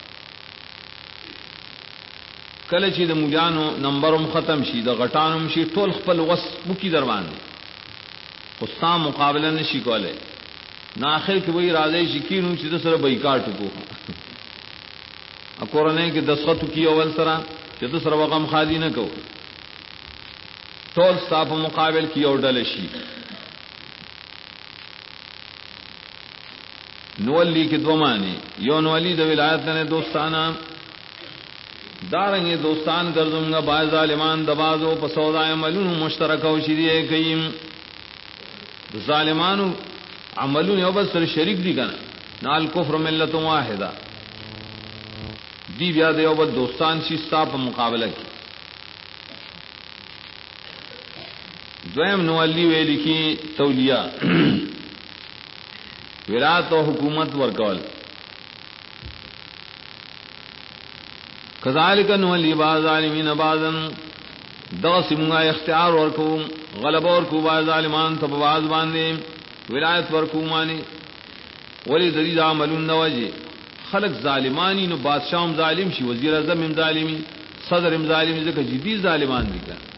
کله چې د مجانو نمبرم ختم شي د غټانم شي ټول خپل وس مکی دروان دي خصا مقابله نشي کوله نو اخر کې وای راځي چې کینو چې د سره بایکاټ وکړو اکورنه کې دسخط کی اول سره چې د سره وغم خالی نه کو ټول صاحب مقابل کی اور ډل شي نولی کې دو معنی یو نولی د ولایت نه دوستانه دارنگے دوستان گردوں گا باز ظالمان دبازو پسودا عملون مشترک او شریع کئیم ظالمان عملون یو بس سر شریک دی کنا نال کفر ملت واحدہ دی بیا دیو بس دوستان شستا پا مقابلہ کی دویم نوالی ویلی کی تولیہ ولایت و حکومت ورکول کذالک نولی بعض ظالمین بعضا دغسمگا اختیار ورکو غلب ورکو بعض ظالمان تب بعض باندے ولایت ورکو مانے ولی درید عملون نواجے خلق ظالمانی نو بادشاہم ظالم شی وزیر اعظم ام ظالمی صدر ام ظالمی ذکر جدی ظالمان بھی کر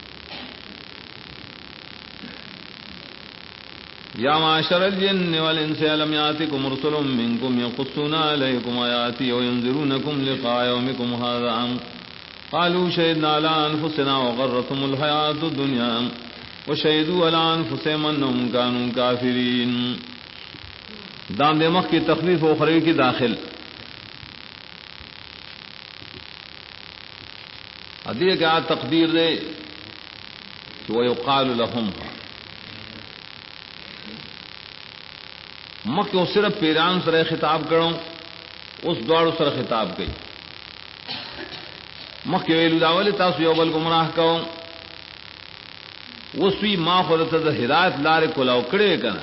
یا معاشر الجن والانس لم یاتکم رسل منکم یقصون علیکم آیاتی وینذرونکم لقاء یومکم هذا قالوا شهدنا على انفسنا وغرتهم الحیاة الدنیا وشهدوا على انفسهم انهم كانوا کافرین دام دمخ کی تخفیف اخروی کی داخل ادیہ کیا تقدیر دے ویقال لهم مکہ صرف پیران سر خطاب کروں اس دوڑ سر خطاب گئی مکہ ویلو داول تاسو یوبل گمراہ کروں وسوی ما خودت د ہدایت لار کولاو کڑے کنا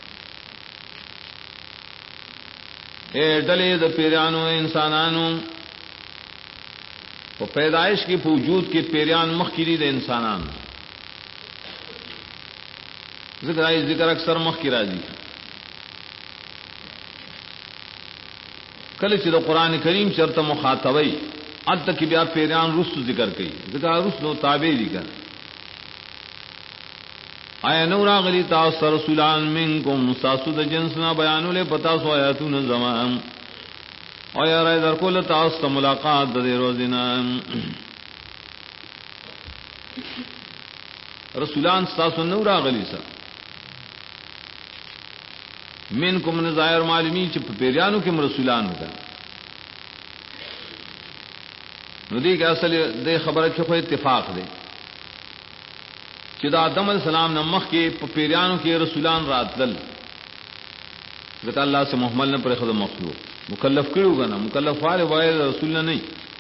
اے ڈلے د پیرانو انسانانو وہ پیدائش کی وجود کے پیران مخکری د انسانان ذکر اکثر مخکرا جی کله چې د قران کریم چرته مخاطبای ال تک بیا پیران رسو ذکر کړي ذکر رسو تابع دي کړه آیا نور غلی تاسو رسولان منکم ساسو د جنسنا بیان له پتا سو آیاتون زمان آیا را در کول تاسو ملاقات د روزنا رسولان ساسو نور غلی سره من کو من ظاہر معلومی چ پیریانو کے رسولان ہوتا ندی کے اصل دے خبر کے کوئی اتفاق دے چدا آدم علیہ السلام نمخ کے پیریانو کے رسولان رات دل ذکر اللہ سے محمل نے پر خود مخلوق مکلف کرو گا نا مکلف والے واحد رسول نہیں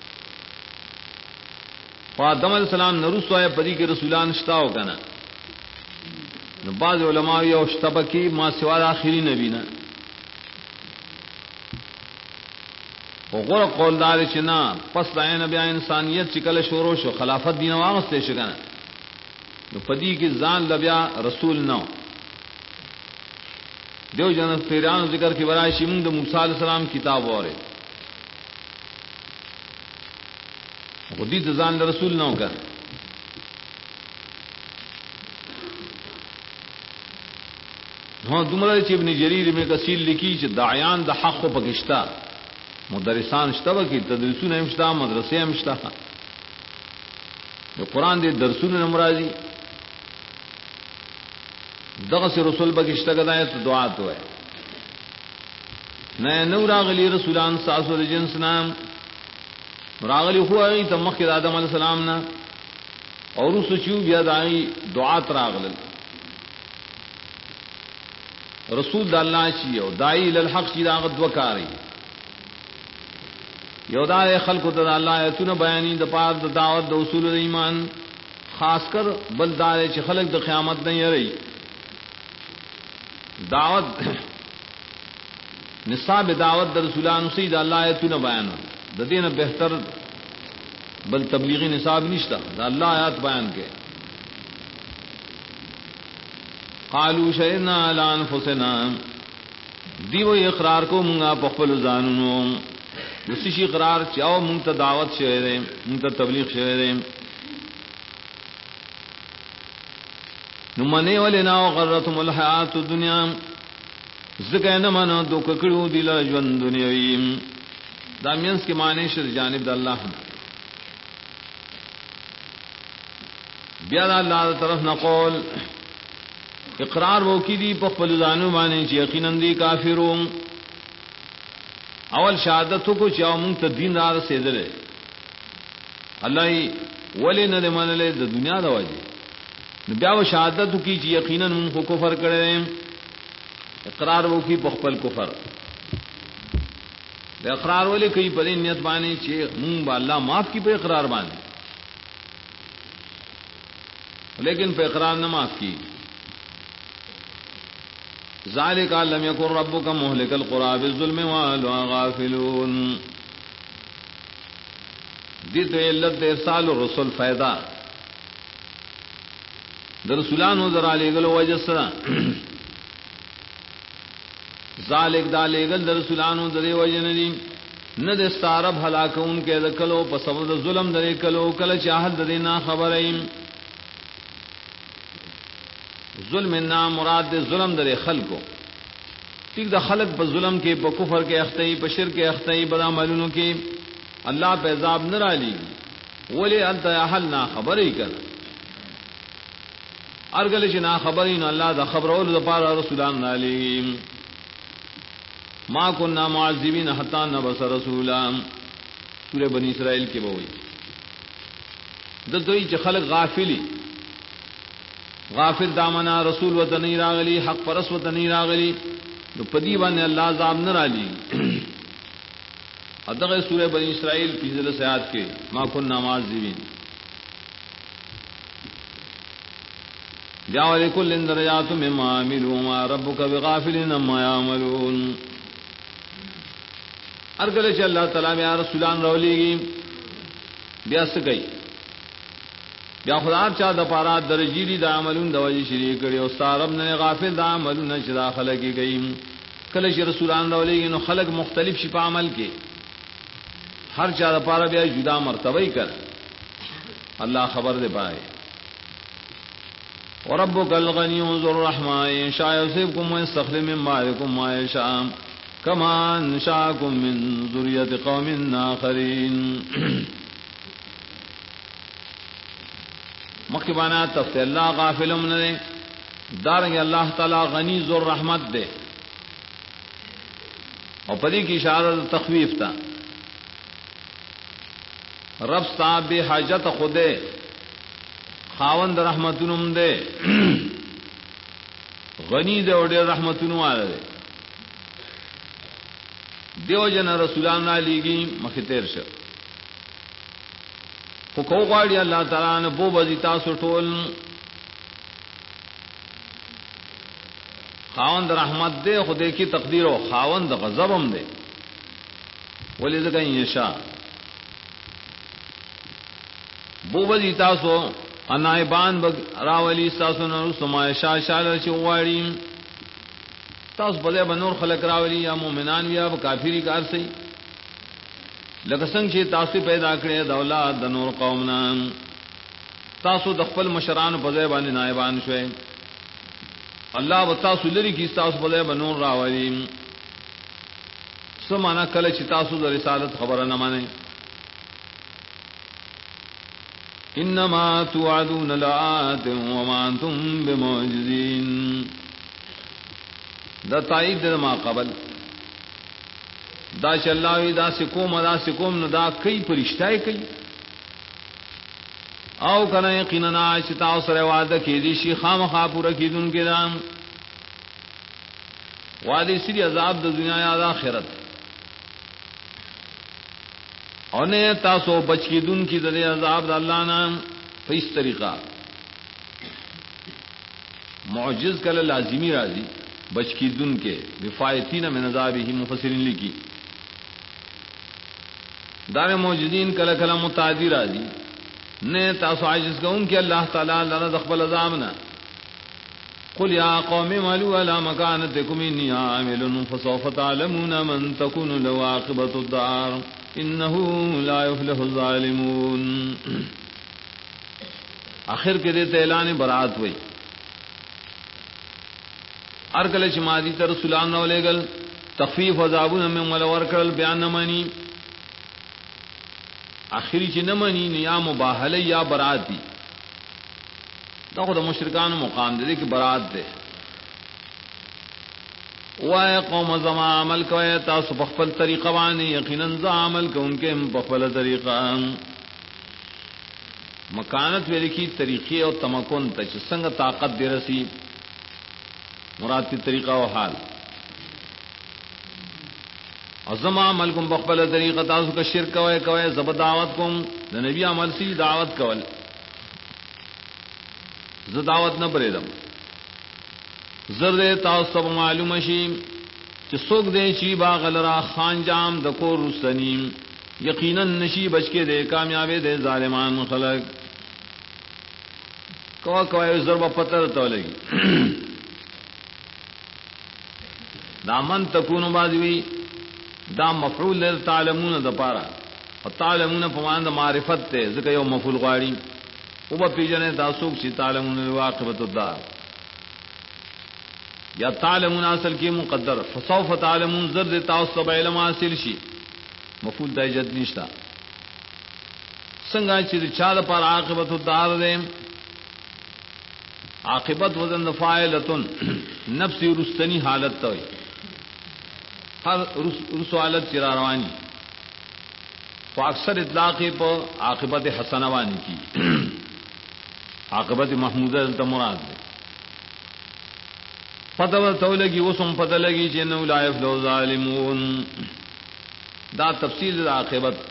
آدم علیہ السلام نرس آئے پری کے رسولان شتا ہوگا نا بعض علماء یو اشتبکی ما سوا آخری نبی نا وغور قول دار چنا پس دائیں نبی انسانیت چکل شوروش و خلافت دین واغستے شکنا نو پدی کی زان لبیا رسول نو دیو جنت پیران ذکر کی برائے شمند موسیٰ علیہ السلام کتاب وارے خودی زان رسول نو کر ہاں دمرا چ ابن جریر میں کثیر لکھی چ داعیان د حق پکشتا مدرسان شتبه کی تدریسون ہمشتا مدرسے ہمشتا جو قرآن دے درسون نمرازی دغه سے رسول بکشتا گدائے تو دعا تو ہے نئے نو راغلی رسولان ساسو جنس نام راغلی ہوا تمخ آدم علیہ السلام نا اور اس چیو بیا دائی دعات راغل رسول دا اللہ چیو دائی للحق چی داغت وکاری یو دا خلق دا اللہ ایتون بیانی دا پار دا دعوت دا اصول دا ایمان خاص کر بل دارے چی خلق دا قیامت نہیں رہی دعوت نصاب دعوت دا رسولان سی دا اللہ ایتون بیان دا دین بہتر بل تبلیغی نصاب نشتا دا اللہ آیات بیان کے قالوا شهدنا على انفسنا دیو اقرار کو منگا پخپل زانونو اسی اقرار چاو منت دعوت شہرے منت تبلیغ شہرے نمانے ولنا وغرتهم الحیات الدنیا ذکر نمانا دو ککڑو دل رجون دنیاویم دامینس کے معنی شر جانب دا اللہ بیاد اللہ طرف نقول اقرار وہ کی دی پخپل زانو معنی چی یقیناً دی کافرون اول شہادتوں کو چاو منت دین دار سے دلے اللہ ولی نہ دے من لے دنیا دا وجہ بیا وہ شہادت کی چی یقیناً من کو کفر کرے اقرار وہ کی پخپل کفر اقرار والے کئی پدی نیت بانے چی من با اللہ معاف کی پہ اقرار بانے لیکن پہ اقرار نہ معاف کی ذالک لم یکن ربک مہلک القری بالظلم واهلها غافلون دیت علت ارسال الرسل فائدہ در رسولان نظر علی گلو وجسرا ذالک دالگل در رسولان در وجنلی نہ دستارب ہلاک ان کے کلو پسند ظلم در کلو کل چاہت دینا خبریں ظلم نام مراد ظلم در خلق کو ٹھیک دا خلق پر ظلم کے پا کفر کے اختئی پا شرک کے اختئی بدا معلوموں کے اللہ پہ عذاب نہ ڈالی ولی انت حل نا خبر ہی کر ارگل نا خبر ہی نہ اللہ دا خبر اول پارا رسولان علی ما کننا معذبین حتی نبعث رسولا سورہ بنی اسرائیل کے بوئی دتوئی چ خلق غافلی غافل دامنا رسول و تنی راغلی حق پرس و تنی راغلی تو پدیبان اللہ عذاب نہ رالی ادغ سورہ بنی اسرائیل فیضل سیاد کے ما کننا معذبین جاء لكل درجات مما عملوا وما ربك بغافل عما يعملون ارگل چ اللہ تعالی میں رسولان رولی گی بیاس گئی بیا خدا چا د پارا درجیری دا عملون د وجی شریک کړي او سارب نه غافل دا عملون چې داخله کی گئی کله چې رسولان راولېږي نو خلق مختلف شي په عمل کې ہر چا د پارا بیا جدا مرتبه کر اللہ خبر دے پائے وربک الغنی ذو الرحمہ یشاء یصبکم ویستخلف من بعدکم ما یشاء کما انشاکم من ذریۃ قوم آخرین مکبانا تفت اللہ غافل من دے دارنگ اللہ تعالی غنی ذو رحمت دے اور پدی کی اشارہ تخویف تھا رب صاحب بے حاجت خودے خاوند رحمتنم دے غنی دے اور دے رحمتنم آرہ دے دیو جن رسولان لیگی مخیطیر شد کو غاڑی اللہ تعالی نے بو بزی تاسو ټول خاوند رحمت دے خدے کی تقدیر و خاوند غضبم دے ولی ذکر یشاء بو بزی تاسو انائبان راولی تاسو نو سما یشاء شال چواڑی تاسو بلے بنور خلق راولی یا مومنان یا کافری کار سی لکه څنګه چې تاسو پیدا کړی د اولاد د نور قومنا تاسو د خپل مشران په ځای باندې نائبان شوي اللہ بتا سلری کی تاسو بلے بنور راولیم سمانا کل چ تاسو د رسالت خبر نہ مانے انما توعدون لآت وما انتم بمعجزین دا تائید ما قبل دا چلاوی دا سکوم نو دا کئی پرشتائی کئی او کنا یقیننا چتا سر وعدہ کی دیشی خام پورا کی دن کے دام وعدی سری عذاب دا دنیا یاد آخرت اونے تاسو بچ کی دن کی دے عذاب دا اللہ نام فیس طریقہ معجز کل لازمی راضی بچ کی دن کے بفایتین من عذابہ مفسرین لکی دار موجودین کل کل متعدی راضی نے تاسو عاجز کا ان کے اللہ تعالی لنا دخبل عذابنا قل یا قوم مالو علی مکانتکم انی عامل فسوف تعلمون من تکون له عاقبۃ الدار انه لا یفلح الظالمون. آخر کے دیتے اعلان برات ہوئی ارکل چمادی تر رسولان نو لے گل تخفیف عذابون میں ملور کرل بیان نمانی آخری چی نمانی نیا مباہل یا برات دی دا خود مشرکان مقام دے کہ برات دے وائے قوم زما عمل کوئے تاسو بخفل طریقہ وانی یقیناً زا عمل کو ان کے بخفل طریقہ مکانت ویلی کی طریقے اور تمکن تچ سنگ طاقت دے رسی مراد کی طریقہ و حال عظما عمل کم بخبل طریقہ تاسو کا شرک کوئے زب دعوت کم نبی عمل سی دعوت کول ز دعوت نہ بریدم زرد تاسو سب معلوم شیم چ سوک دے چی باغلرا خان جام دکور رسنیم یقیناً نشی بچ کے دے کامیابے دے ظالمان خلق کوئے ضرب پتر تو لگی دامن تکون بازوی دا مفعول لر تعلمون دا پارا اور تعلمون پمان دا معرفت تے ذکر یو مفعول غاڑی او با پیجنے دا سوک چی تعلمون الواقبت الدار یا تعلمون اصل کی مقدر فسوف تعلمون زرد تاوسب علم حاصل شی مفعول دا جد نشتا سنگا چی چال پر عاقبت الدار دے عاقبت وزن فاعلتن نفسی رستنی حالت توئی ہر رسوالت چرا روانی اکثر اطلاقی پر عاقبت حسنوانی کی عاقبت محمودہ مراد دے فتح تو لگی وسم پتہ لگی چنو لا یفلح الظالمون دا تفصیل عاقبت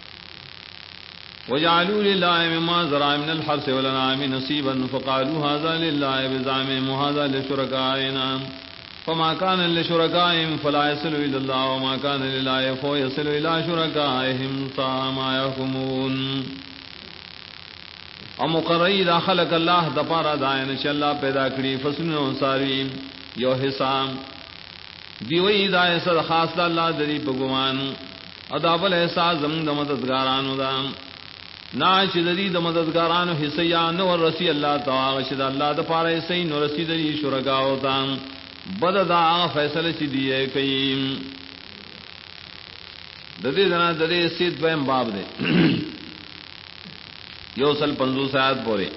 وجعلوا لله مما زرع من الحرث والانعام نصيبا فقالوا هذا لله بزعمهم وهذا لشركائنا فما كان لشركائهم فلا يصل الى الله وما كان لله فيصل الى شركائهم ساء ما يحكمون. ام قرید خلق اللہ دپارا دائن چ اللہ پیدا کری فصلوں ساری یو حسام دیوئی دائے صد خاص اللہ دری بگوان ادابل احساس زم مددگارانو دام ناچ دری د مددگارانو حصیا نو رسی اللہ تعالی شد اللہ دپارا حصی نو رسی دری شرکاو دام بددا فیصلہ چ دیے کئیم ددی دنا ددی سید بہم باب دے یوسل 50 آیات پورے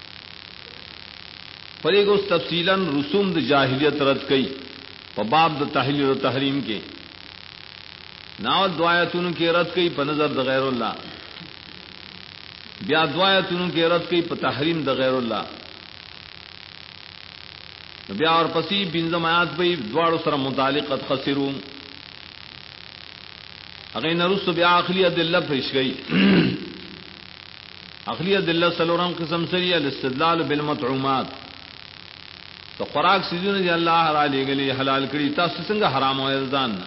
فریق اس تفصیلا رسوم د جاہلیت رد کئی و باب د تحلیل و تحریم کے ناوت دعایتون کے رد کئی پا نظر د غیر اللہ بیا دعایتون کے رد کئی پا تحریم د غیر اللہ بیا اور پسی بنظم آیات بئی دوار سر متعلق قد خسرون اگین رس بیا اخلی دلہ پیش گئی اخلی دلہ سلورم قسم سری الاستدلال بالمطعومات تو خوراک سیزون دی اللہ حلالی گلی حلال کری تا سنگا حرام و ارزان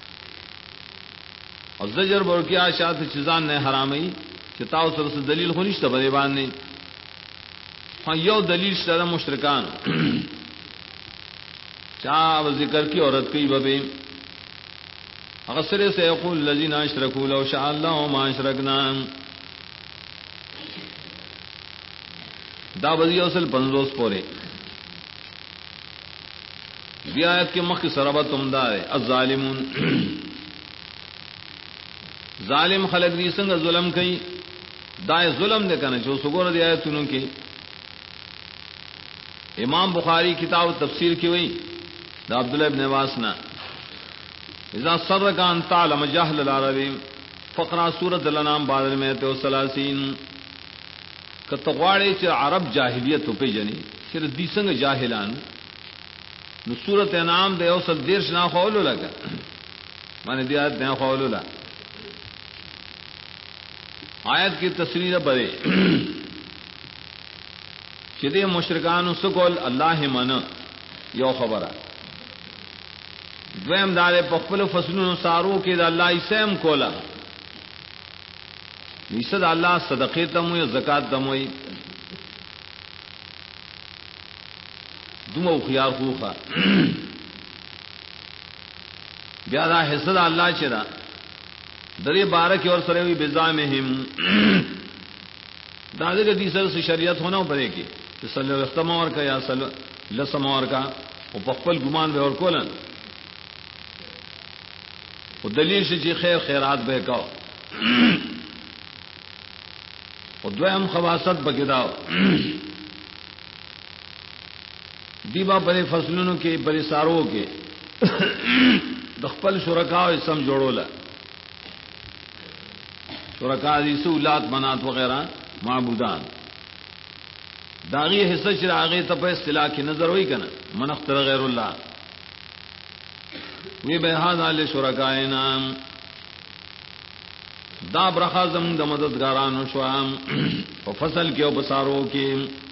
اور زجر برکیا شاعت چیزان نے حرامی چتاو سر سے دلیل خونشتا بریبان نے ہاں یو دلیل شتر مشرکان چاہ ذکر کی عورت کی ببے اغسر سے یقول الذین اشرکوا لو شاء اللہ ما اشرکنا دا بدی اصل 50 پورے دی آیت کے مخ سربت عمدہ ہے الظالمون ظالم خلق دی سنگ ظلم کئی دائے ظلم دے کنا جو سگور دی آیتونوں کی امام بخاری کتاب تفسیر کی ہوئی دا عبداللہ ابن عباسنا اذا سرک ان تعلم جہل العربی فقرا سورت الانام بادر میں تے سلاسین کتغواڑے چر عرب جاہلیت پہ جنی پھر دی سنگ جاہلان نو سورت انعام دے اوسط دیرش نا خولو لگا مانے دی آیت نا خولو لگا آیت کی تصریح برے چدے مشرکان سکول اللہ من یو خبر دویم دارے پخپل فصلون سارو کے دا اللہ اسیم کولا نیسد اللہ صدقے تموی زکاة تموی دمو خیار خوخا بیادا حصد اللہ چرا درے بارک اور سروی بزامہم دادے کا دیسر سے شریعت ہونا پڑے گی کہ صلی اللہ اختمار کا یا صلی اللہ سمار کا وہ پخپل گمان بے اور کولن وہ دلیل سے جی خیر خیرات بے کاؤ وہ دویم خواست بگداؤ دیبا بڑے فصلوں کے بڑے ساروں کے دخپل شرکاء اسم جوڑولا شرکاء دیسو اولاد منات وغیرہ معبودان داغی حصہ چرا آگے تپ اصطلاح کی نظر ہوئی کنا من اختر غیر اللہ وی بہاد آل شرکائنا دا برخا زمون دا مددگارانو شوام و فصل کے و بساروں کے